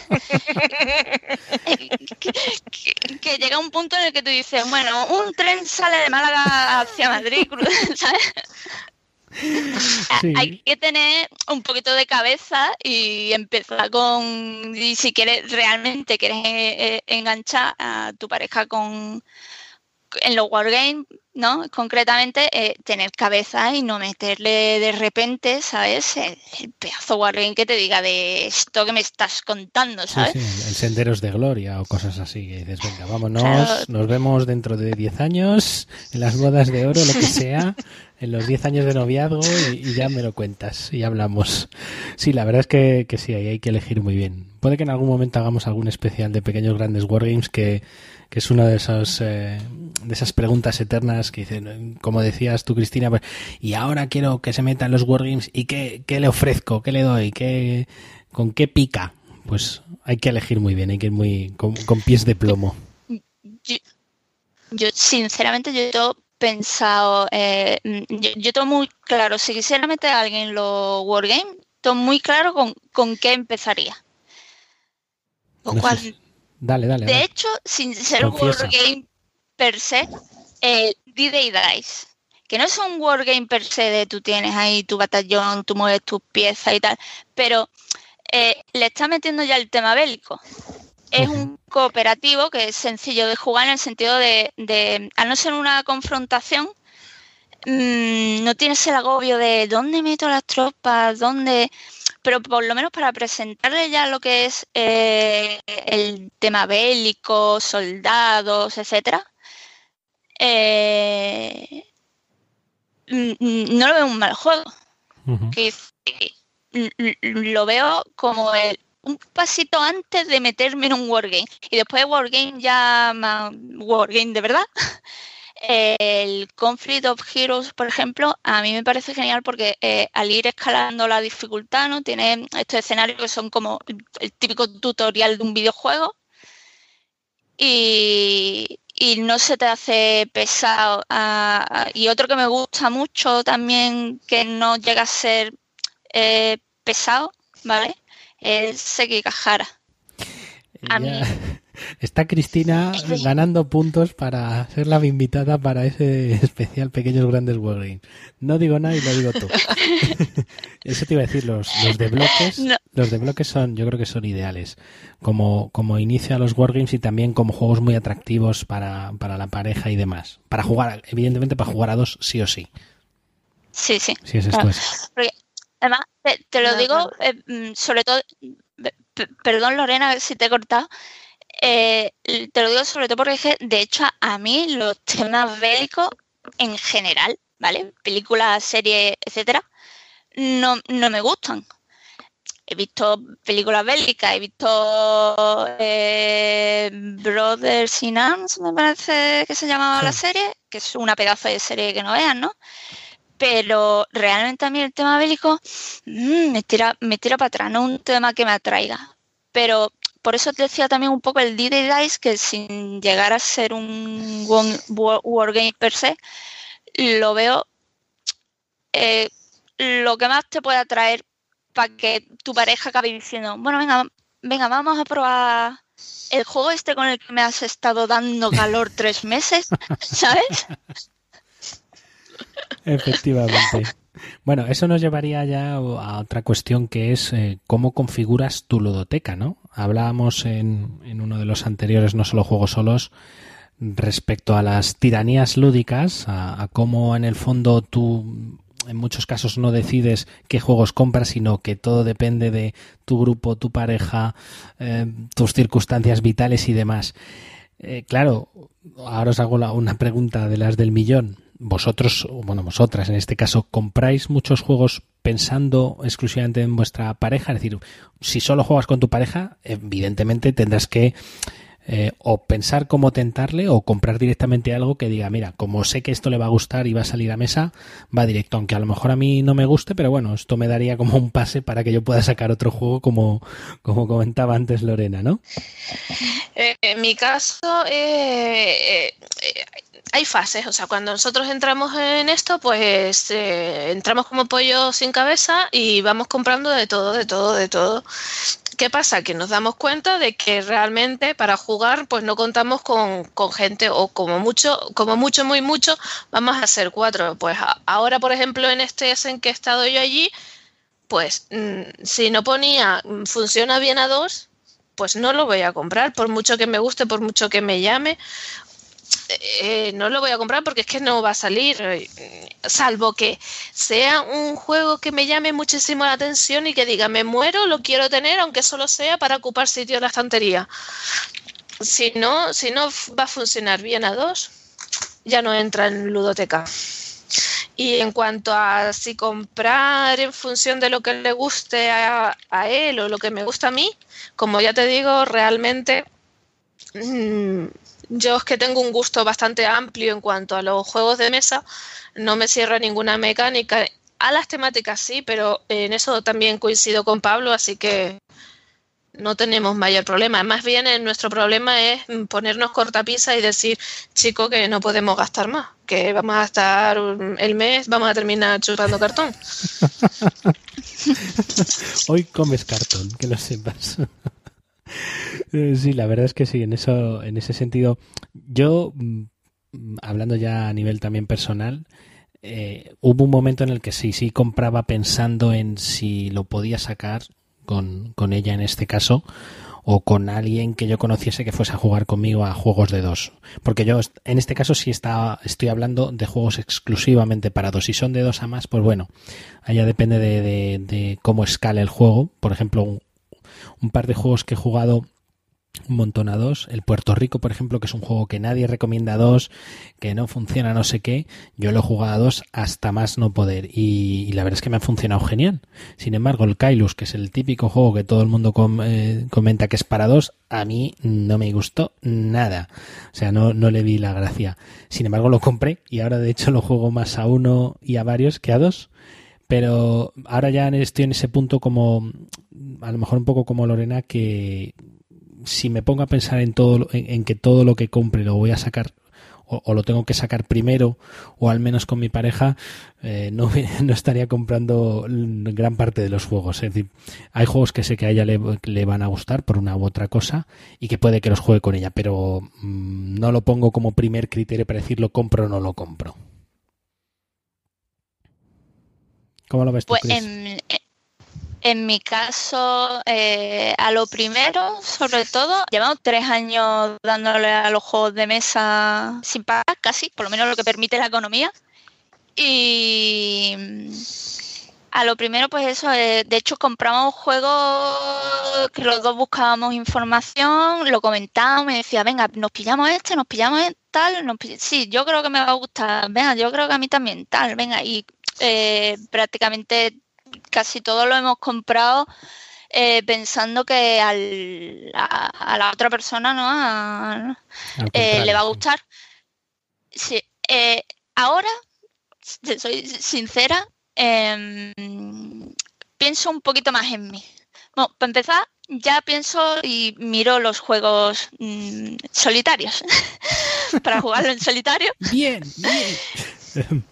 que, que, que llega un punto en el que tú dices, bueno, un tren sale de Málaga hacia Madrid, ¿sabes? Sí. Hay que tener un poquito de cabeza y empezar con, y si quieres realmente quieres eh, enganchar a tu pareja con en los wargames, ¿no? Concretamente, eh, tener cabeza y no meterle de repente, ¿sabes? El, el pedazo wargame que te diga de esto que me estás contando, ¿sabes?
Sí, sí, el Senderos de Gloria o cosas así, que dices, venga, vámonos, claro. Nos vemos dentro de diez años, en las bodas de oro, lo que sea, en los diez años de noviazgo y, y ya me lo cuentas y hablamos. Sí, la verdad es que, que sí, ahí hay que elegir muy bien. Puede que en algún momento hagamos algún especial de pequeños grandes wargames que, que es una de esas, eh, de esas preguntas eternas que dicen, como decías tú, Cristina, pues, y ahora quiero que se meta en los wargames y qué, qué le ofrezco, qué le doy, qué, con qué pica. Pues hay que elegir muy bien, hay que ir muy con, con pies de plomo.
Yo, yo sinceramente, yo he pensado, eh, yo, yo tengo muy claro, si quisiera meter a alguien en los wargames, tengo muy claro con, con qué empezaría. Con
no
cuál,
sé. Dale, dale.
De
dale.
hecho, sin ser
Confiesa.
wargame per se, el D-Day Dice, que no es un wargame per se de tú tienes ahí tu batallón, tú mueves tus piezas y tal, pero eh, le está metiendo ya el tema bélico. Es uh-huh. un cooperativo que es sencillo de jugar en el sentido de, de al no ser una confrontación, mmm, no tienes el agobio de dónde meto las tropas, dónde... Pero por lo menos para presentarle ya lo que es eh, el tema bélico, soldados, etcétera, eh, no lo veo un mal juego. Uh-huh. Que, lo veo como el, un pasito antes de meterme en un wargame. Y después de wargame ya más wargame de verdad. El Conflict of Heroes, por ejemplo, a mí me parece genial porque eh, al ir escalando la dificultad, ¿no? Tiene estos escenarios que son como el típico tutorial de un videojuego y, y no se te hace pesado. A, a, y otro que me gusta mucho también, que no llega a ser eh, pesado, ¿vale? Es Sekigahara. A mí...
Está Cristina ganando puntos para ser la invitada para ese especial Pequeños Grandes Wargames. No digo nada y lo digo tú. Eso te iba a decir, los, los de bloques, no. los de bloques son, yo creo que son ideales como, como inicio a los Wargames y también como juegos muy atractivos para, para la pareja y demás. Para jugar, evidentemente para jugar a dos sí o sí.
Sí, sí.
Si es esto
claro.
es.
Porque, además, te, te lo no, digo, no. Eh, sobre todo, p- perdón Lorena si te he cortado, Eh, te lo digo sobre todo porque es que, de hecho, a, a mí los temas bélicos en general, ¿vale? Películas, series, etcétera, no, no me gustan. He visto películas bélicas, he visto eh, Brothers in Arms, me parece que se llamaba sí. la serie, que es una pedazo de serie que no vean, ¿no? Pero realmente a mí el tema bélico mmm, me tira, me tira para atrás, no es un tema que me atraiga. Pero por eso te decía también un poco el D-Day Dice, que sin llegar a ser un wargame per se, lo veo eh, lo que más te puede atraer para que tu pareja acabe diciendo, bueno, venga, venga, vamos a probar el juego este con el que me has estado dando calor tres meses, ¿sabes?
Efectivamente. Bueno, eso nos llevaría ya a otra cuestión que es eh, cómo configuras tu ludoteca, ¿no? Hablábamos en, en uno de los anteriores, no solo juegos solos, respecto a las tiranías lúdicas, a, a cómo en el fondo tú en muchos casos no decides qué juegos compras, sino que todo depende de tu grupo, tu pareja, eh, tus circunstancias vitales y demás. Eh, claro, ahora os hago la, una pregunta de las del millón. Vosotros, bueno, vosotras en este caso, ¿compráis muchos juegos pensando exclusivamente en vuestra pareja? Es decir, si solo juegas con tu pareja, evidentemente tendrás que eh, o pensar cómo tentarle o comprar directamente algo que diga, mira, como sé que esto le va a gustar y va a salir a mesa, va directo, aunque a lo mejor a mí no me guste, pero bueno, esto me daría como un pase para que yo pueda sacar otro juego como, como comentaba antes Lorena, ¿no?
Eh, en mi caso, eh, eh, hay fases, o sea, cuando nosotros entramos en esto, pues eh, entramos como pollo sin cabeza y vamos comprando de todo, de todo, de todo. ¿qué pasa? Que nos damos cuenta de que realmente para jugar pues no contamos con, con gente, o como mucho, como mucho, muy mucho, vamos a ser cuatro. Pues a, ahora, por ejemplo, en este en que he estado yo allí, pues mmm, si no ponía funciona bien a dos, pues no lo voy a comprar, por mucho que me guste, por mucho que me llame. Eh, no lo voy a comprar porque es que no va a salir, salvo que sea un juego que me llame muchísimo la atención y que diga, me muero, lo quiero tener, aunque solo sea para ocupar sitio en la estantería. Si no, si no va a funcionar bien a dos, ya no entra en ludoteca. Y en cuanto a si comprar en función de lo que le guste a, a él o lo que me gusta a mí, como ya te digo, realmente mmm, yo es que tengo un gusto bastante amplio en cuanto a los juegos de mesa, no me cierra ninguna mecánica. A las temáticas sí, pero en eso también coincido con Pablo, así que no tenemos mayor problema. Más bien nuestro problema es ponernos cortapisa y decir, chico, que no podemos gastar más, que vamos a estar el mes, vamos a terminar chupando cartón.
Hoy comes cartón, que lo sepas. Sí, la verdad es que sí, en eso, en ese sentido, yo, hablando ya a nivel también personal, eh, hubo un momento en el que sí, sí compraba pensando en si lo podía sacar con, con ella en este caso, o con alguien que yo conociese que fuese a jugar conmigo a juegos de dos, porque yo en este caso sí está, estoy hablando de juegos exclusivamente para dos. Si son de dos a más, pues bueno, allá depende de, de, de cómo escale el juego. Por ejemplo, un, un par de juegos que he jugado un montón a dos, el Puerto Rico, por ejemplo, que es un juego que nadie recomienda a dos, que no funciona no sé qué, yo lo he jugado a dos hasta más no poder, y, y la verdad es que me ha funcionado genial. Sin embargo, el Kailus, que es el típico juego que todo el mundo com- eh, comenta que es para dos, a mí no me gustó nada, o sea, no, no le vi la gracia. Sin embargo, lo compré y ahora de hecho lo juego más a uno y a varios que a dos. Pero ahora ya estoy en ese punto como, a lo mejor un poco como Lorena, que si me pongo a pensar en todo, en, en que todo lo que compre lo voy a sacar, o, o lo tengo que sacar primero, o al menos con mi pareja, eh, no, no estaría comprando gran parte de los juegos. Es decir, hay juegos que sé que a ella le, le van a gustar por una u otra cosa y que puede que los juegue con ella, pero mmm, no lo pongo como primer criterio para decir lo compro o no lo compro. ¿Cómo lo ves tú,
Pues
Chris?
en, en mi caso, eh, a lo primero, sobre todo, llevamos tres años dándole a los juegos de mesa sin pagar, casi, por lo menos lo que permite la economía. Y a lo primero, pues eso, eh, de hecho compramos juegos que los dos buscábamos información, lo comentábamos, me decía, venga, nos pillamos este, nos pillamos tal, nos pill- sí, yo creo que me va a gustar, venga, yo creo que a mí también, tal, venga, y eh, prácticamente casi todo lo hemos comprado eh, pensando que al, a, a la otra persona, ¿no? A, eh, le va a gustar. Sí, eh, ahora, soy sincera, eh, pienso un poquito más en mí. Bueno, para empezar, ya pienso y miro los juegos mmm, solitarios para jugarlo en solitario.
Bien, bien.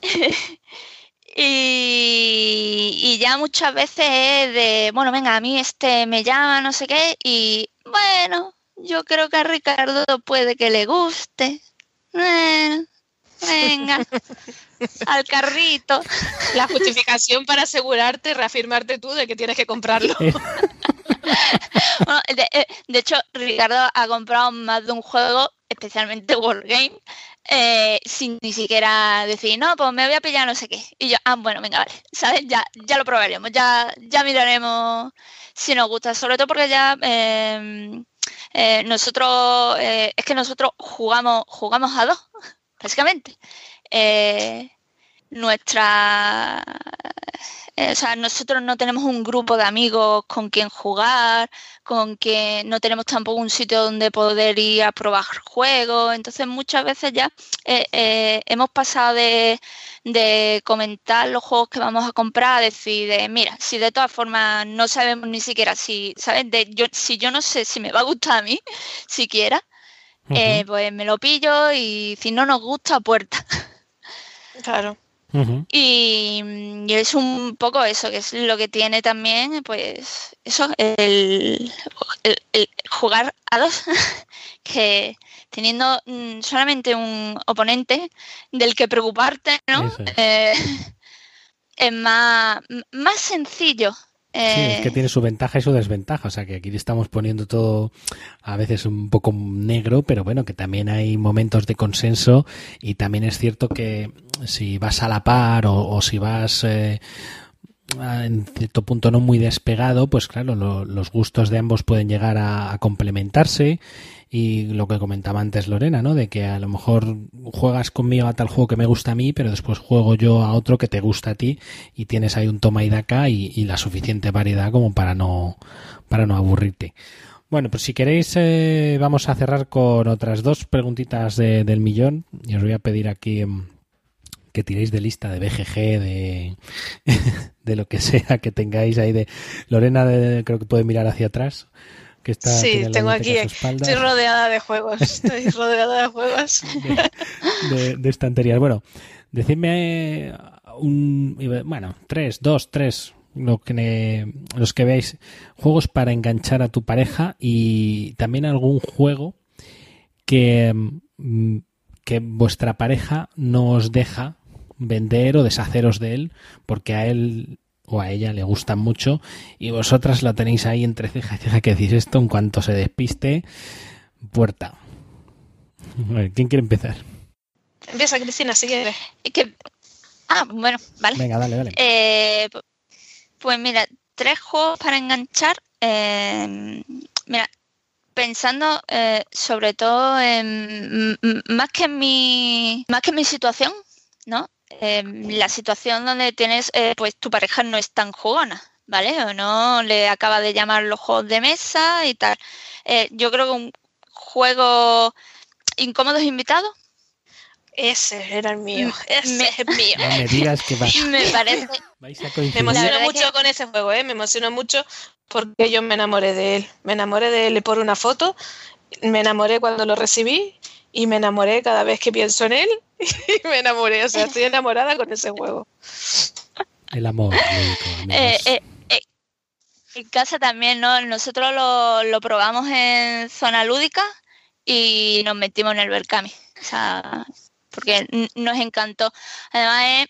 Y, y ya muchas veces es de, bueno, venga, a mí este me llama, no sé qué, y bueno, yo creo que a Ricardo puede que le guste. Eh, venga, al carrito.
La justificación para asegurarte, reafirmarte tú de que tienes que comprarlo.
Bueno, de, de hecho, Ricardo ha comprado más de un juego, especialmente Wargame, eh, sin ni siquiera decir, no, pues me voy a pillar no sé qué. Y yo, ah, bueno, venga, vale, ¿sabes? Ya, ya lo probaremos, ya, ya miraremos si nos gusta, sobre todo porque ya eh, eh, nosotros, eh, es que nosotros jugamos, jugamos a dos, básicamente. Eh, nuestra... O sea, nosotros no tenemos un grupo de amigos con quien jugar, con que no tenemos tampoco un sitio donde poder ir a probar juegos. Entonces, muchas veces ya eh, eh, hemos pasado de, de comentar los juegos que vamos a comprar a decir, de, mira, si de todas formas no sabemos ni siquiera si, ¿sabes? De, yo, si yo no sé si me va a gustar a mí, siquiera, uh-huh. eh, pues me lo pillo y si no nos gusta, puerta.
Claro.
Uh-huh.
Y, y es un poco eso, que es lo que tiene también, pues, eso, el, el, el jugar a dos, que teniendo mm, solamente un oponente del que preocuparte, ¿no?
Eso es.
Eh, es más, más sencillo. Eh,
Sí, es que tiene su ventaja y su desventaja, o sea que aquí estamos poniendo todo a veces un poco negro, pero bueno, que también hay momentos de consenso y también es cierto que si vas a la par o, o si vas eh, en cierto punto no muy despegado, pues claro, lo, los gustos de ambos pueden llegar a, a complementarse. Y lo que comentaba antes Lorena, ¿no? De que a lo mejor juegas conmigo a tal juego que me gusta a mí, pero después juego yo a otro que te gusta a ti y tienes ahí un toma y daca y, y la suficiente variedad como para no para no aburrirte. Bueno, pues si queréis eh, vamos a cerrar con otras dos preguntitas de, del millón y os voy a pedir aquí um, que tiréis de lista de B G G, de, de lo que sea que tengáis ahí de Lorena, de, creo que puede mirar hacia atrás. Que está,
sí, tengo aquí, estoy rodeada de juegos, estoy rodeada de juegos.
De, de, de estanterías. Bueno, decidme un, bueno, tres, dos, tres, lo que, los que veáis, juegos para enganchar a tu pareja y también algún juego que, que vuestra pareja no os deja vender o deshaceros de él porque a él o a ella le gustan mucho y vosotras la tenéis ahí entre ceja y ceja que decís esto en cuanto se despiste, puerta. A ver, ¿quién quiere empezar?
Empieza Cristina, si quieres.
Que... Ah, bueno, vale.
Venga, dale, dale.
Eh, pues mira, tres juegos para enganchar. Eh, mira, pensando eh, sobre todo en más que en mi más que en mi situación, ¿no? Eh, la situación donde tienes, eh, pues tu pareja no es tan jugona, ¿vale? O no le acaba de llamar los juegos de mesa y tal. Eh, yo creo que un juego Incómodos Invitados.
Ese era el mío, ese
me,
es el mío.
No me digas que va.
Me parece.
Vais a coincidir.
Me emociono mucho que... con ese juego, ¿eh? Me emociono mucho porque yo me enamoré de él. Me enamoré de él por una foto, me enamoré cuando lo recibí y me enamoré cada vez que pienso en él y me enamoré. O sea, estoy enamorada con ese juego.
El amor. Médico,
eh, eh, eh, en casa también, ¿no? Nosotros lo, lo probamos en zona lúdica y nos metimos en el Berkami. O sea, porque nos encantó. Además, es,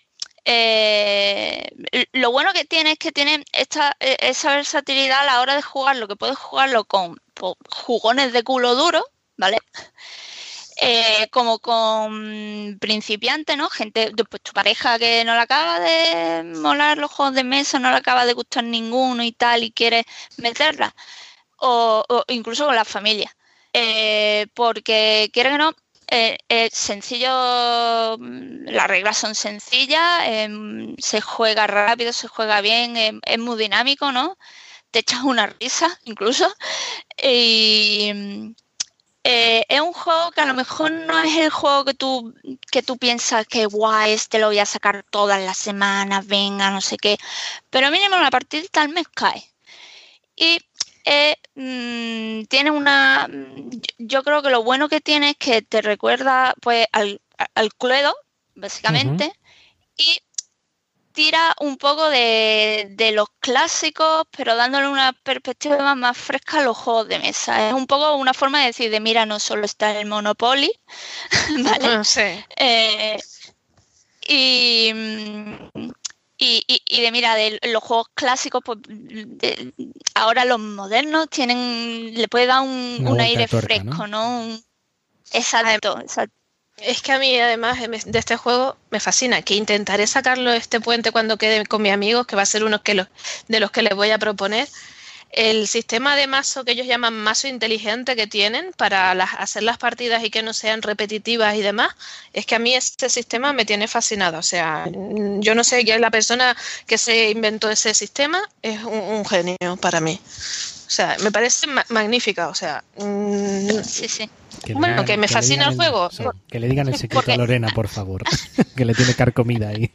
eh, lo bueno que tiene es que tiene esta, esa versatilidad a la hora de jugarlo, que puedes jugarlo con, con jugones de culo duro, ¿vale? Eh, como con principiantes, ¿no? Gente, pues tu pareja que no le acaba de molar los juegos de mesa, no le acaba de gustar ninguno y tal, y quiere meterla. O, o incluso con la familia. Eh, porque, quiere que no, eh, es sencillo, las reglas son sencillas, eh, se juega rápido, se juega bien, eh, es muy dinámico, ¿no? Te echas una risa, incluso. Y... Eh, es un juego que a lo mejor no es el juego que tú que tú piensas que guay, este lo voy a sacar todas las semanas, venga, no sé qué, pero mínimo la partida al mes cae y eh, mmm, tiene una yo creo que lo bueno que tiene es que te recuerda pues al, al Cluedo básicamente. Uh-huh. Y tira un poco de, de los clásicos, pero dándole una perspectiva más fresca a los juegos de mesa. Es un poco una forma de decir, de mira, no solo está el Monopoly, ¿vale?
No sé.
Eh, y, y, y, y de mira, de los juegos clásicos, pues de, ahora los modernos tienen, le puede dar un, un aire tuerca, fresco, ¿no? ¿no? Un, exacto, exacto.
Es que a mí, además de este juego, me fascina, que intentaré sacarlo este puente cuando quede con mis amigos, que va a ser uno que los, de los que les voy a proponer. El sistema de mazo que ellos llaman mazo inteligente que tienen para las, hacer las partidas y que no sean repetitivas y demás, es que a mí este sistema me tiene fascinado. O sea, yo no sé, la persona que se inventó ese sistema es un, un genio para mí. O sea, me parece ma- magnífica. O sea, mmm,
sí, sí.
Que
bueno,
digan,
que me
que
fascina el juego.
O sea, que le digan el secreto
Porque...
a Lorena, por favor, que le tiene carcomida ahí.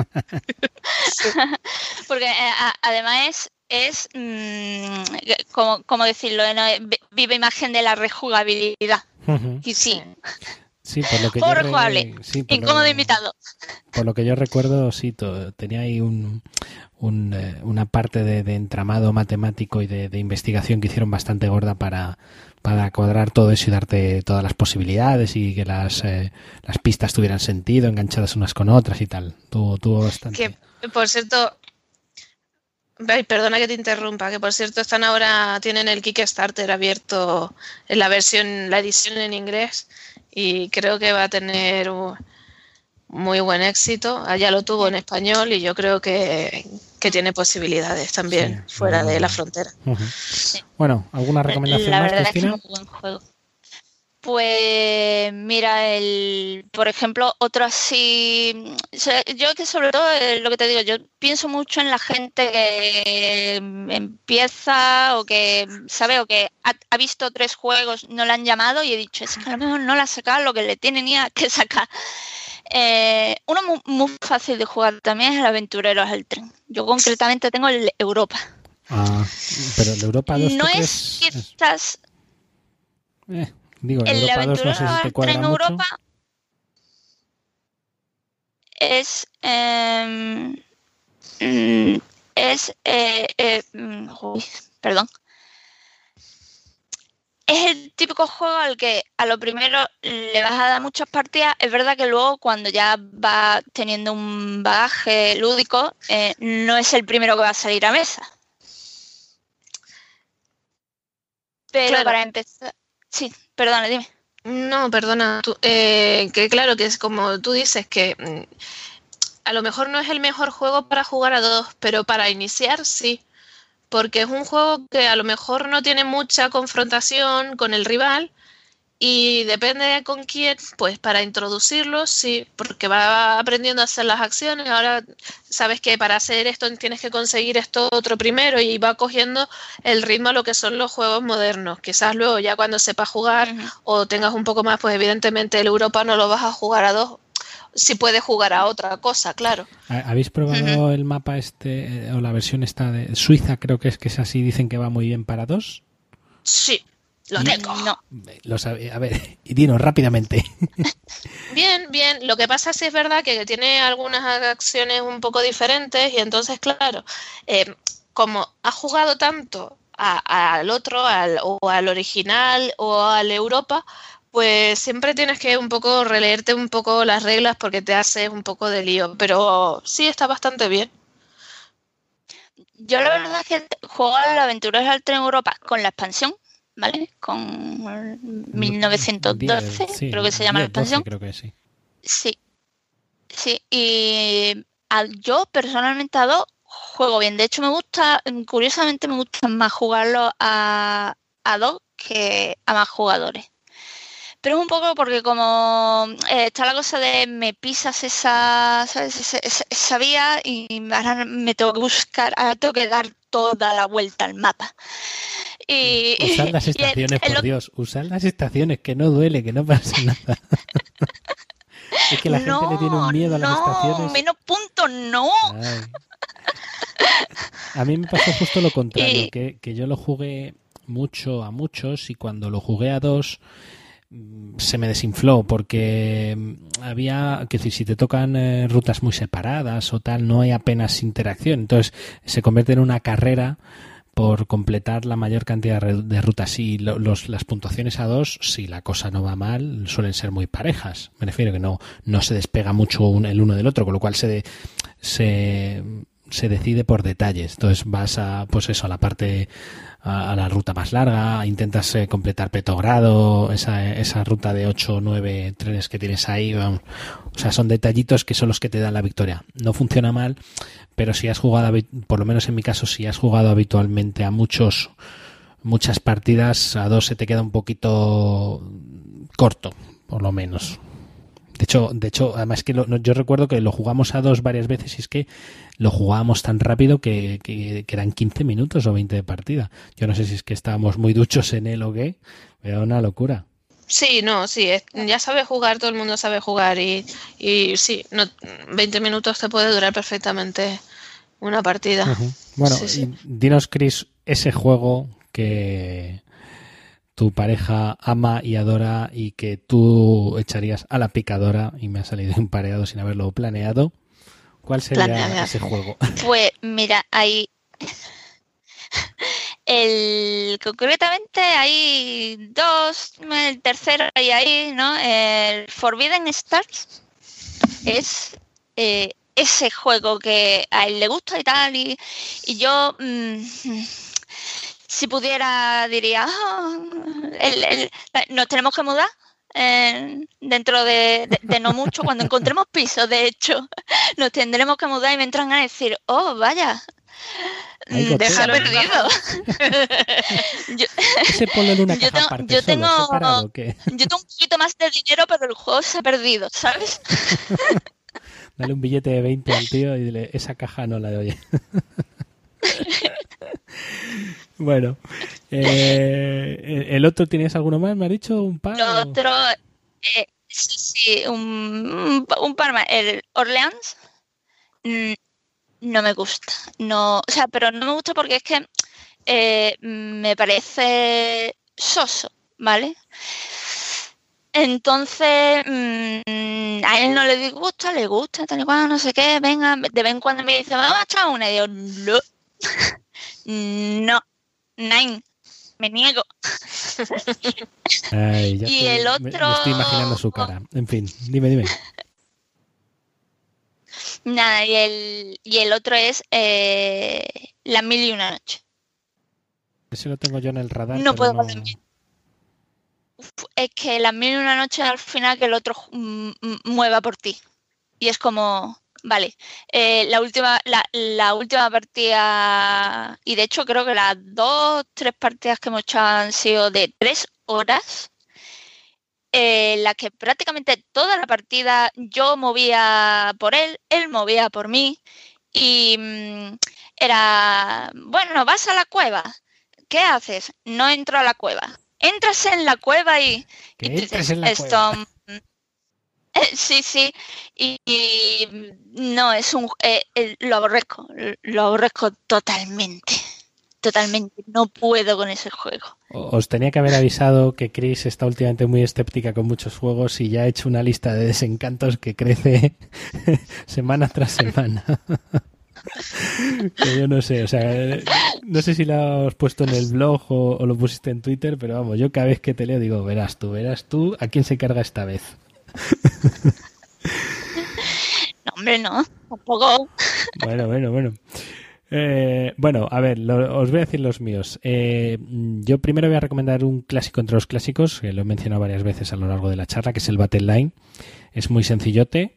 Porque eh, además es, es mmm, como, como decirlo, ¿no? Viva imagen de la rejugabilidad.
Uh-huh.
Y sí.
Sí, por lo que
Juego
yo re-
rejugable,
sí, por
incómodo
lo-
invitado.
Por lo que yo recuerdo, sí, to- tenía ahí un, un, eh, una parte de, de entramado matemático y de, de investigación que hicieron bastante gorda para, para cuadrar todo eso y darte todas las posibilidades y que las, eh, las pistas tuvieran sentido, enganchadas unas con otras y tal. Tuvo, tuvo bastante.
Que, por cierto, ay, perdona que te interrumpa, que por cierto están ahora, tienen el Kickstarter abierto en la versión, la edición en inglés y creo que va a tener un muy buen éxito. Ya lo tuvo en español y yo creo que, que tiene posibilidades también
Sí,
fuera
muy
de la
bueno.
frontera.
Ujú. Bueno, ¿alguna recomendación
La
más,
verdad es que es
Cristina?
un buen juego. Pues mira, el, por ejemplo, otro así, o sea, yo que sobre todo eh, lo que te digo, yo pienso mucho en la gente que empieza o que sabe o que ha, ha visto tres juegos, no le han llamado y he dicho, es que a lo mejor no le ha sacado lo que le tenía que sacar. Eh, uno muy, muy fácil de jugar también es el Aventureros al Tren. Yo concretamente tengo el Europa.
Ah, pero el Europa dos,
No
¿tú
es
crees?
quizás...
Eh, digo, el
El
Europa dos no sé si
Aventurero
te
al
cuadra
Tren
mucho.
Europa es eh, mm, es eh, eh, mm, uy, perdón es el típico juego al que a lo primero le vas a dar muchas partidas. Es verdad que luego cuando ya va teniendo un bagaje lúdico eh, no es el primero que va a salir a mesa, pero
Claro.
para empezar sí, perdona, dime.
No, perdona, tú, eh, que claro que es como tú dices que mm, a lo mejor no es el mejor juego para jugar a dos, pero para iniciar sí, porque es un juego que a lo mejor no tiene mucha confrontación con el rival y depende de con quién, pues para introducirlo sí, porque va aprendiendo a hacer las acciones. Ahora sabes que para hacer esto tienes que conseguir esto otro primero y va cogiendo el ritmo a lo que son los juegos modernos. Quizás luego ya cuando sepas jugar
Uh-huh.
o tengas un poco más, pues evidentemente el Europa no lo vas a jugar a dos. Si puedes jugar a otra cosa, claro.
¿Habéis probado
Uh-huh.
el mapa este eh, o la versión esta de Suiza? Creo que es que es así, dicen que va muy bien para dos.
Sí, lo tengo.
No.
Lo sabe, a ver, y dinos rápidamente.
Bien, bien. Lo que pasa es que es verdad que tiene algunas acciones un poco diferentes y entonces, claro, eh, como has jugado tanto a- al otro, al, o al original o al Europa, pues siempre tienes que un poco releerte un poco las reglas porque te haces un poco de lío. Pero sí, está bastante bien.
Yo la verdad es que juego al Aventureros al Tren Europa con la expansión, ¿vale? Con mil novecientos doce,
diez, sí,
creo que se llama la
diez, doce,
expansión.
creo que sí.
Sí, sí. Y a- yo personalmente a dos juego bien. De hecho, me gusta, curiosamente me gusta más jugarlo a, a dos que a más jugadores. Pero es un poco porque como eh, está la cosa de me pisas esa, ¿sabes? Esa, esa- esa vía y ahora me tengo que buscar, ahora tengo que dar toda la vuelta al mapa. Y,
Usad las
y el-
estaciones,
el
por
otro-
Dios. Usad las estaciones, que no duele, que no pasa nada. Es que la gente le tiene un miedo a las
no,
estaciones.
menos puntos, no.
Ay. A mí me pasó justo lo contrario,
Y-
que, que yo lo jugué mucho a muchos y cuando lo jugué a dos mm, se me desinfló porque mm, había, que decir, si te tocan eh, rutas muy separadas o tal, no hay apenas interacción. Entonces se convierte en una carrera por completar la mayor cantidad de rutas. Y lo- los, las puntuaciones a dos, si la cosa no va mal, suelen ser muy parejas. Me refiero que no, no se despega mucho un- el uno del otro, con lo cual se, de- se, se decide por detalles. Entonces vas a, pues eso, a la parte, a, a la ruta más larga, intentas eh, completar Petogrado, esa, esa ruta de ocho o nueve trenes que tienes ahí. Vamos. O sea, son detallitos que son los que te dan la victoria. No funciona mal, pero si has jugado, por lo menos en mi caso, si has jugado habitualmente a muchos muchas partidas, a dos se te queda un poquito corto, por lo menos. De hecho, de hecho, además que lo, no, yo recuerdo que lo jugamos a dos varias veces y es que lo jugábamos tan rápido que, que, que eran quince minutos o veinte de partida. Yo no sé si es que estábamos muy duchos en él o qué, pero era una locura.
Sí, no, sí, es- ya sabe jugar, todo el mundo sabe jugar y, y sí, no, veinte minutos te puede durar perfectamente una partida.
Uh-huh. Bueno,
Sí, sí.
y dinos, Chris, ese juego que tu pareja ama y adora y que tú echarías a la picadora y me ha salido empareado sin haberlo planeado, ¿cuál sería
Planeado.
ese juego?
Pues mira, ahí el concretamente hay dos, el tercero y ahí, ¿no? El Forbidden Stars es eh, ese juego que a él le gusta y tal, y, y yo mmm, si pudiera diría, oh, el, el, nos tenemos que mudar eh, dentro de, de, de no mucho, cuando encontremos piso, de hecho, nos tendremos que mudar y me entran a decir, oh, vaya, deja perdido. yo,
Ese ponlo en una caja
yo tengo,
aparte
yo
solo,
tengo,
separado, ¿qué?
yo tengo un poquito más de dinero, pero el juego se ha perdido, ¿sabes?
Dale un billete de veinte al tío y dile, esa caja no la doy. Bueno, eh, ¿el otro tienes alguno más? ¿Me has dicho un par?
El
o?
otro, eh, sí, un, un par más. El Orleans mm, no me gusta. No, o sea, pero no me gusta porque es que eh, me parece soso, ¿vale? Entonces, mmm, a él no le disgusta, le gusta, tal y cual, no sé qué, venga, de vez en cuando me dice, vamos a echar una, y digo, no, no, nine, me niego.
Ay, ya
y
estoy,
el otro...
Me, me estoy imaginando su cara. En fin, dime, dime.
Nada, y el, y el otro es eh, Las Mil y Una Noche.
Ese lo tengo yo en el radar,
No
pero
puedo
no...
con Es que Las Mil y Una Noche al final que el otro m- m- mueva por ti. Y es como, vale, eh, la última la, la última partida, y de hecho creo que las dos, tres partidas que hemos echado han sido de tres horas, en eh, la que prácticamente toda la partida yo movía por él, él movía por mí, y mm, era, bueno, vas a la cueva, ¿qué haces? No entro a la cueva. Entras en la cueva y,
Que
y tú
entres
dices,
en la
esto,
cueva.
eh, sí, sí, y, y no, es un, eh, eh, lo aborrezco, lo aborrezco totalmente, totalmente, no puedo con ese juego.
Os tenía que haber avisado que Chris está últimamente muy escéptica con muchos juegos y ya ha hecho una lista de desencantos que crece semana tras semana. Que yo no sé, o sea, no sé si lo has puesto en el blog o, o lo pusiste en Twitter, pero vamos, yo cada vez que te leo digo, verás tú, verás tú, ¿a quién se carga esta vez?
No, hombre, no, tampoco.
Bueno, bueno, bueno. Eh, bueno, a ver, lo, os voy a decir los míos. Eh, yo primero voy a recomendar un clásico entre los clásicos, que lo he mencionado varias veces a lo largo de la charla, que es el Battle Line. Es muy sencillote.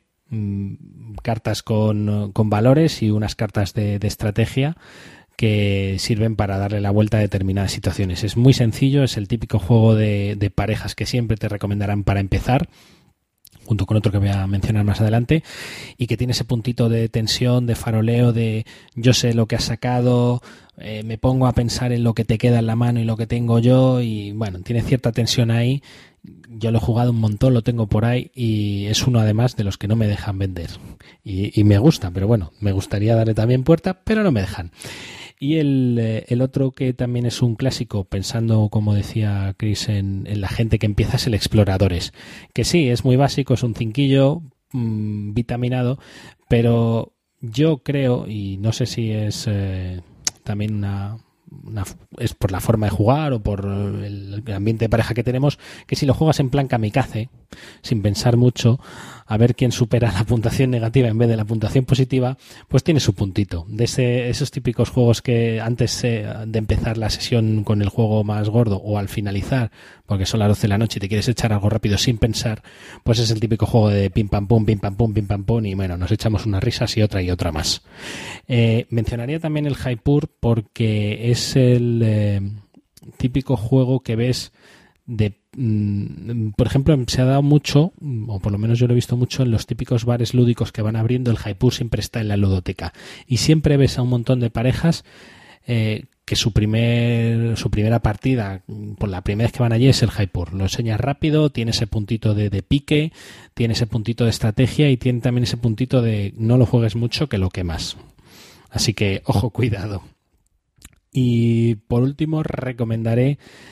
Cartas con, con valores y unas cartas de, de estrategia que sirven para darle la vuelta a determinadas situaciones. Es muy sencillo, es el típico juego de, de parejas que siempre te recomendarán para empezar, junto con otro que voy a mencionar más adelante, y que tiene ese puntito de tensión, de faroleo, de yo sé lo que has sacado, eh, me pongo a pensar en lo que te queda en la mano y lo que tengo yo, y bueno, tiene cierta tensión ahí. Yo lo he jugado un montón, lo tengo por ahí y es uno además de los que no me dejan vender y, y me gusta, pero bueno, me gustaría darle también puerta, pero no me dejan. Y el, el otro que también es un clásico, pensando, como decía Chris, en, en la gente que empieza, es el Exploradores, que sí, es muy básico, es un cinquillo mmm, vitaminado, pero yo creo, y no sé si es eh, también una... Una, es por la forma de jugar o por el ambiente de pareja que tenemos, que si lo juegas en plan kamikaze, sin pensar mucho, a ver quién supera la puntuación negativa en vez de la puntuación positiva, pues tiene su puntito. De ese, esos típicos juegos que antes eh, de empezar la sesión con el juego más gordo o al finalizar, porque son las doce de la noche y te quieres echar algo rápido sin pensar, pues es el típico juego de pim pam pum, pim pam pum, pim pam pum, y bueno, nos echamos unas risas y otra y otra más. Eh, mencionaría también el Jaipur porque es el eh, típico juego que ves de, mm, por ejemplo, se ha dado mucho, o por lo menos yo lo he visto mucho en los típicos bares lúdicos que van abriendo. El Jaipur siempre está en la ludoteca y siempre ves a un montón de parejas eh, que su primer su primera partida, por la primera vez que van allí, es el Jaipur. Lo enseñas rápido, tiene ese puntito de, de pique, tiene ese puntito de estrategia y tiene también ese puntito de no lo juegues mucho que lo quemas. Así que, ojo, cuidado. Y por último, recomendaré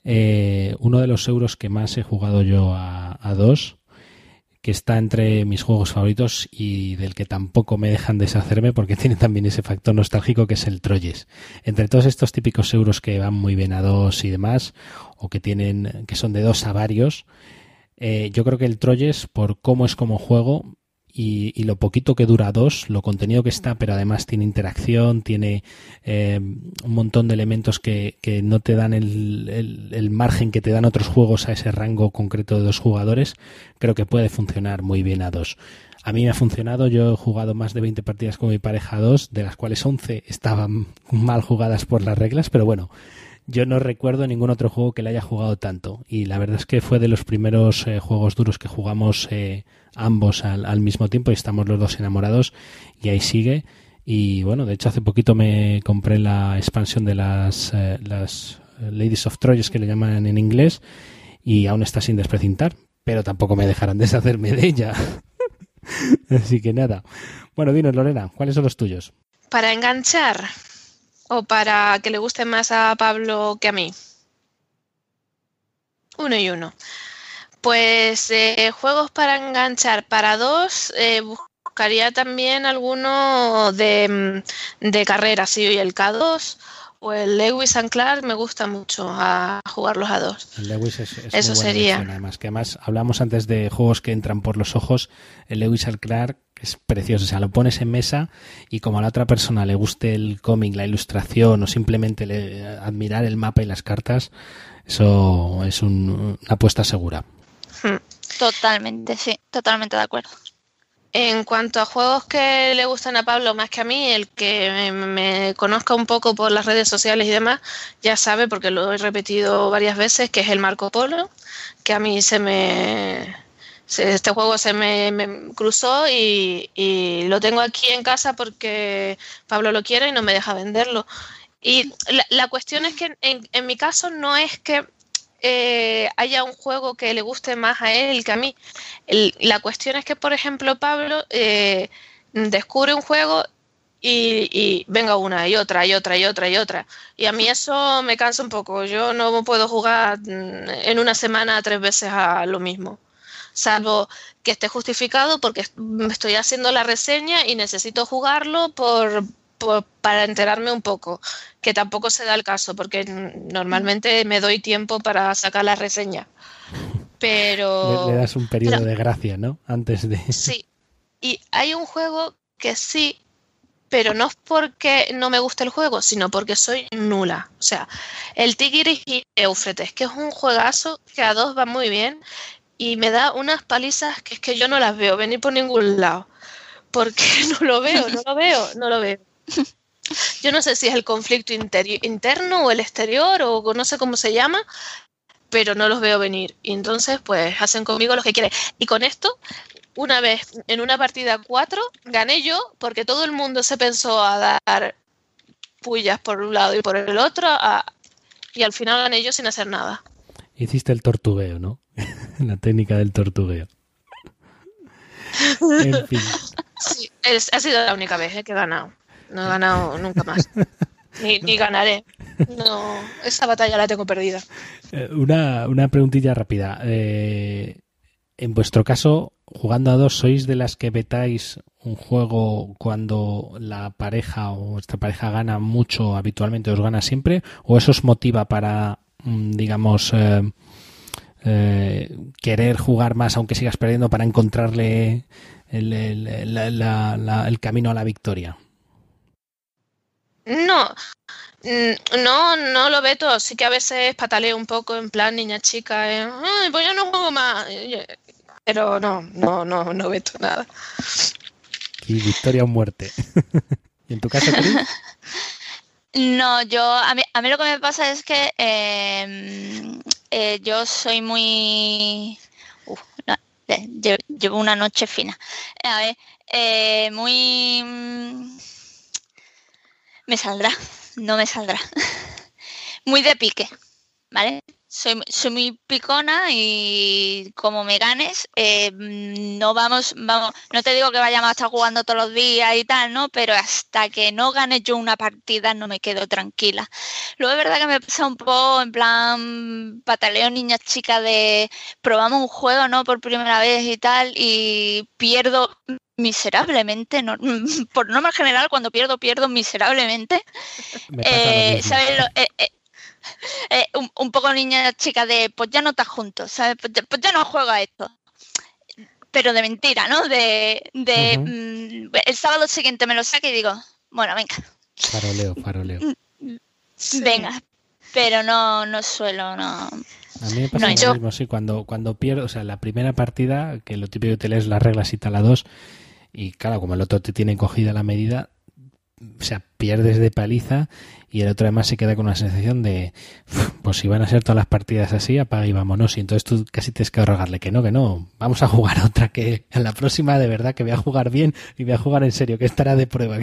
eh, uno de los euros que más he jugado yo a, a dos, que está entre mis juegos favoritos y del que tampoco me dejan deshacerme porque tiene también ese factor nostálgico, que es el Troyes. Entre todos estos típicos euros que van muy bien a dos y demás, o que tienen, que son de dos a varios, eh, yo creo que el Troyes, por cómo es como juego y, y lo poquito que dura a dos, lo contenido que está, pero además tiene interacción, tiene eh, un montón de elementos que, que no te dan el, el, el margen que te dan otros juegos a ese rango concreto de dos jugadores, creo que puede funcionar muy bien a dos. A mí me ha funcionado, yo he jugado más de veinte partidas con mi pareja a dos, de las cuales once estaban mal jugadas por las reglas, pero bueno, yo no recuerdo ningún otro juego que le haya jugado tanto, y la verdad es que fue de los primeros eh, juegos duros que jugamos eh, ambos al, al mismo tiempo, y estamos los dos enamorados, y ahí sigue. Y bueno, de hecho hace poquito me compré la expansión de las, eh, las Ladies of Troyes, que le llaman en inglés, y aún está sin desprecintar, pero tampoco me dejarán deshacerme de ella. Así que nada. Bueno, dinos, Lorena, ¿cuáles son los tuyos?
Para enganchar o para que le guste más a Pablo que a mí. Uno y uno. Pues eh, juegos para enganchar para dos, eh, buscaría también alguno de, de carrera, sí, el K dos o el Lewis and Clark, me gusta mucho a jugarlos a dos.
El Lewis es, es
Eso
muy buena
sería.
versión, además, que además hablamos antes de juegos que entran por los ojos. El Lewis and Clark es precioso, o sea, lo pones en mesa y como a la otra persona le guste el cómic, la ilustración o simplemente le, admirar el mapa y las cartas, eso es un, una apuesta segura.
Hmm.
Totalmente, sí, totalmente de acuerdo.
En cuanto a juegos que le gustan a Pablo más que a mí, el que me, me conozca un poco por las redes sociales y demás, ya sabe, porque lo he repetido varias veces, que es el Marco Polo, que a mí se me... Se, este juego se me, me cruzó y, y lo tengo aquí en casa porque Pablo lo quiere y no me deja venderlo. Y la, la cuestión es que en, en mi caso no es que Eh, haya un juego que le guste más a él que a mí. El, la cuestión es que, por ejemplo, Pablo eh, descubre un juego y, y venga una y otra y otra y otra y otra. Y a mí eso me cansa un poco. Yo no puedo jugar en una semana tres veces a lo mismo. Salvo que esté justificado porque estoy haciendo la reseña y necesito jugarlo por... para enterarme un poco, que tampoco se da el caso porque normalmente me doy tiempo para sacar la reseña, pero
le, le das un periodo
pero,
de gracia, ¿no? Antes de...
Sí, y hay un juego que sí, pero no es porque no me guste el juego, sino porque soy nula. O sea, el Tigris y Éufrates, que es un juegazo que a dos va muy bien y me da unas palizas que es que yo no las veo venir por ningún lado, porque no lo veo, no lo veo, no lo veo. Yo no sé si es el conflicto interi- interno o el exterior o no sé cómo se llama, pero no los veo venir. Y entonces, pues, hacen conmigo lo que quieren. Y con esto, una vez en una partida cuatro, gané yo porque todo el mundo se pensó a dar pullas por un lado y por el otro a... y al final gané yo sin hacer nada.
Hiciste el tortugueo, ¿no? La técnica del tortugueo. En fin.
Sí, es, ha sido la única vez eh, que he ganado. No he ganado nunca más. Ni, ni ganaré. No, esa batalla la tengo perdida.
Eh, una, una preguntilla rápida. Eh, en vuestro caso, jugando a dos, ¿sois de las que vetáis un juego cuando la pareja o vuestra pareja gana mucho habitualmente, os gana siempre? ¿O eso os motiva para, digamos, eh, eh, querer jugar más aunque sigas perdiendo para encontrarle el, el, la, la, la, el camino a la victoria?
No, no, no lo veto. Sí que a veces pataleo un poco en plan niña chica. Eh, Ay, pues ya no juego más. Pero no, no, no, no veto nada.
Y victoria o muerte. ¿Y en tu caso, Cris?
No, yo a mí, a mí lo que me pasa es que eh, eh, yo soy muy... Uf, no, llevo, llevo una noche fina. A ver, eh, muy... Me saldrá, no me saldrá. Muy de pique, ¿vale? soy, soy muy picona y como me ganes, eh, no vamos, vamos, no te digo que vayamos a estar jugando todos los días y tal, ¿no? Pero hasta que no gane yo una partida no me quedo tranquila. Luego es verdad que me pasa un poco en plan pataleo niña chica de probamos un juego, ¿no? Por primera vez y tal, y pierdo miserablemente, no, por norma general cuando pierdo, pierdo miserablemente.
Me pasa lo
Eh,
mismo.
¿sabes? Lo, eh, eh, eh, un, un poco niña chica de pues ya no estás juntos, ¿sabes? Pues ya, pues ya no juego a esto. Pero de mentira, ¿no? De, de
Ujú.
mm, el sábado siguiente me lo saco y digo, bueno, venga,
Faroleo, faroleo.
Sí.
venga. Pero no, no suelo, no.
A mí me pasa
No,
lo
yo-
mismo, sí, cuando, cuando pierdo, o sea, la primera partida, que lo típico que te lees las reglas y tal a dos, y claro, como el otro te tiene cogida la medida, o sea, pierdes de paliza y el otro además se queda con una sensación de, "Uf, pues si van a ser todas las partidas así, apaga y vámonos", y entonces tú casi tienes que rogarle que no, que no, vamos a jugar otra, que en la próxima de verdad que voy a jugar bien y voy a jugar en serio, que estará de prueba.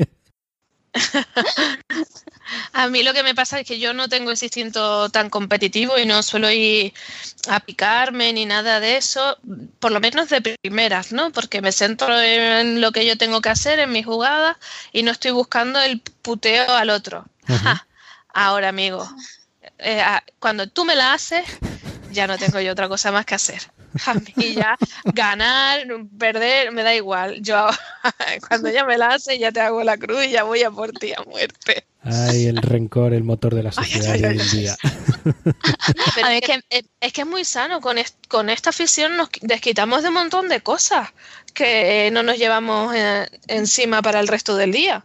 A mí lo que me pasa es que yo no tengo ese instinto tan competitivo y no suelo ir a picarme ni nada de eso, por lo menos de primeras, ¿no? Porque me centro en lo que yo tengo que hacer, en mis jugadas, y no estoy buscando el puteo al otro.
Ujú.
Ja. Ahora, amigo, eh, a- cuando tú me la haces, ya no tengo yo otra cosa más que hacer. A mí ya ganar, perder, me da igual. Yo cuando ya me la haces, ya te hago la cruz y ya voy a por ti a muerte.
Ay, el rencor, el motor de la sociedad
ay,
de
ay,
hoy en
ay.
día.
Pero
A mí
es, que, es, es que es muy sano. Con, est- con esta afición nos desquitamos de un montón de cosas que no nos llevamos eh, encima para el resto del día.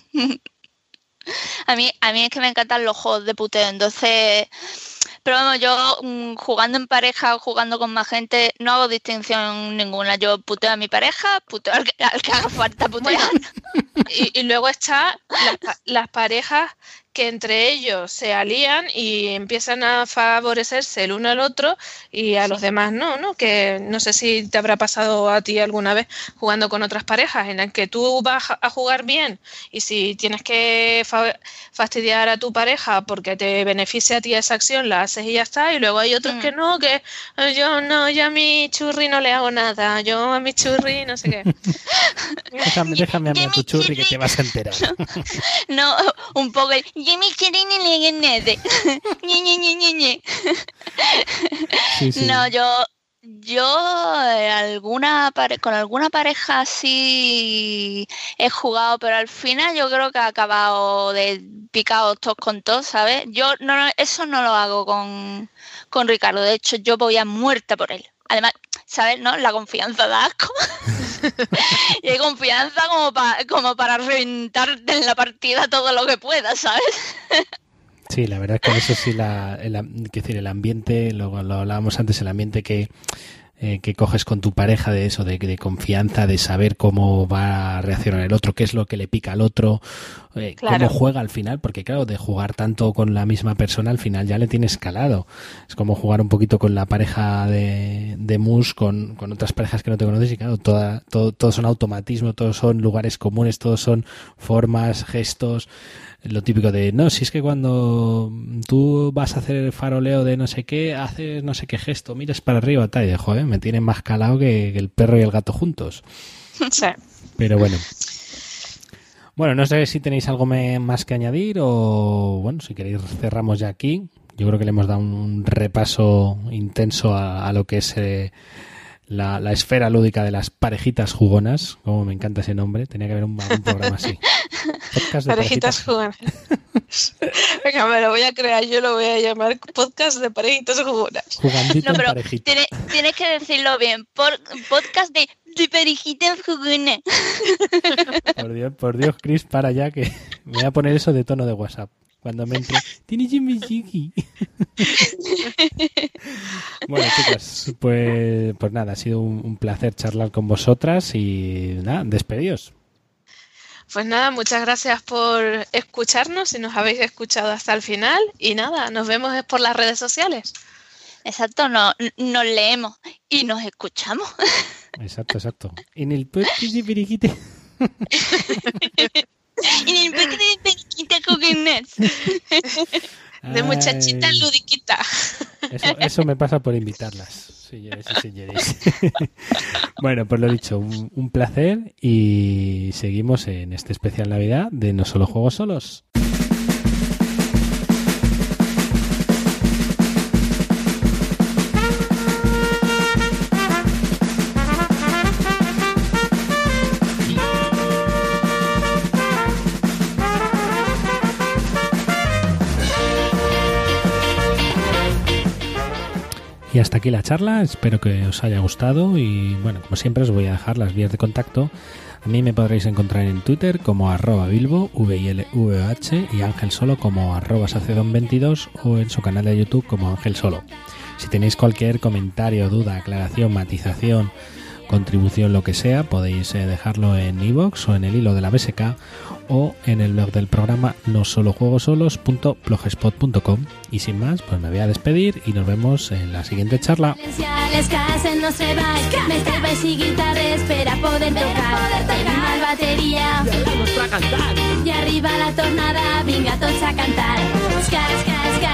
A mí, a mí es que me encantan los juegos de puteo, entonces, pero vamos, yo mm, jugando en pareja o jugando con más gente no hago distinción ninguna. Yo puteo a mi pareja, puteo al que, al que haga falta putear.
Y, y luego está las, pa- las parejas que entre ellos se alían y empiezan a favorecerse el uno al otro y a los demás no, ¿no? Que no sé si te habrá pasado a ti alguna vez jugando con otras parejas en las que tú vas a jugar bien y si tienes que fa- fastidiar a tu pareja porque te beneficia a ti esa acción, la haces y ya está, y luego hay otros
Mm.
que no, que eh, yo no, yo a mi churri no le hago nada, yo a mi churri no sé qué.
Déjame, déjame a mí a tu churri que te vas a enterar.
No, un poco el yo me quiero ni le hago nada. Ñe, ñe, ñe, ñe, ñe.
Sí, sí.
No, yo, yo eh, alguna pare- con alguna pareja sí he jugado, pero al final yo creo que ha acabado de picados todos con todos, ¿sabes? Yo no, no, eso no lo hago con, con Ricardo, de hecho yo voy a muerta por él. Además, ¿sabes? ¿No? La confianza da asco. Y hay confianza como, pa- como para reventarte en la partida todo lo que puedas, ¿sabes?
Sí, la verdad es que en eso sí, la, el, am- que decir, el ambiente, lo, lo hablábamos antes, el ambiente que, eh, que coges con tu pareja de eso, de, de confianza, de saber cómo va a reaccionar el otro, qué es lo que le pica al otro, eh,
Claro.
cómo juega al final, porque claro, de jugar tanto con la misma persona al final ya le tienes calado. Es como jugar un poquito con la pareja de, de mus, con, con otras parejas que no te conoces y claro, toda, todo, todos son automatismos, todos son lugares comunes, todos son formas, gestos. Lo típico de, no, si es que cuando tú vas a hacer el faroleo de no sé qué, haces no sé qué gesto, miras para arriba, tal, y de, joder, me tienen más calado que, que el perro y el gato juntos.
Sí.
Pero bueno. Bueno, no sé si tenéis algo me- más que añadir o, bueno, si queréis cerramos ya aquí. Yo creo que le hemos dado un repaso intenso a, a lo que es eh, la, la esfera lúdica de las parejitas jugonas. Como me encanta ese nombre. Tenía que haber un, un programa así. Podcast de
Parejitas jugonas. Venga, me lo voy a crear, yo lo voy a llamar podcast de parejitas jugonas.
Jugandito
No,
en
pero
parejita.
tiene- tienes que decirlo bien. Por, podcast de, de parejitas jugonas.
Por Dios, por Dios, Chris, para ya que me voy a poner eso de tono de WhatsApp. Cuando me entre, tiene Jimmy Jiggy. Bueno, chicas, pues, pues nada, ha sido un, un placer charlar con vosotras y nada, despedidos.
Pues nada, muchas gracias por escucharnos, si nos habéis escuchado hasta el final. Y nada, nos vemos por las redes sociales.
Exacto, no, nos leemos y nos escuchamos.
Exacto, exacto. En el podcast de parejita.
En el podcast de parejitas jugonas.
De muchachita
Ay.
ludiquita.
Eso, eso me pasa por invitarlas, señores y señores. Bueno, pues lo dicho, un, un placer y seguimos en este especial Navidad de No Solo Juegos Solos. Y hasta aquí la charla, espero que os haya gustado y bueno, como siempre os voy a dejar las vías de contacto. A mí me podréis encontrar en Twitter como arroba bilbo, V I L V O H y Ángel Solo como arroba sacedon veintidós o en su canal de YouTube como Ángel Solo. Si tenéis cualquier comentario, duda, aclaración, matización, contribución, lo que sea, podéis eh, dejarlo en iVoox o en el hilo de la B S K o en el blog del programa no solo juegos solos punto blogspot punto com. Y sin más, pues me voy a despedir y nos vemos en la siguiente charla.
I arriba la tornada, vinga tots a cantar. Esca, esca, esca.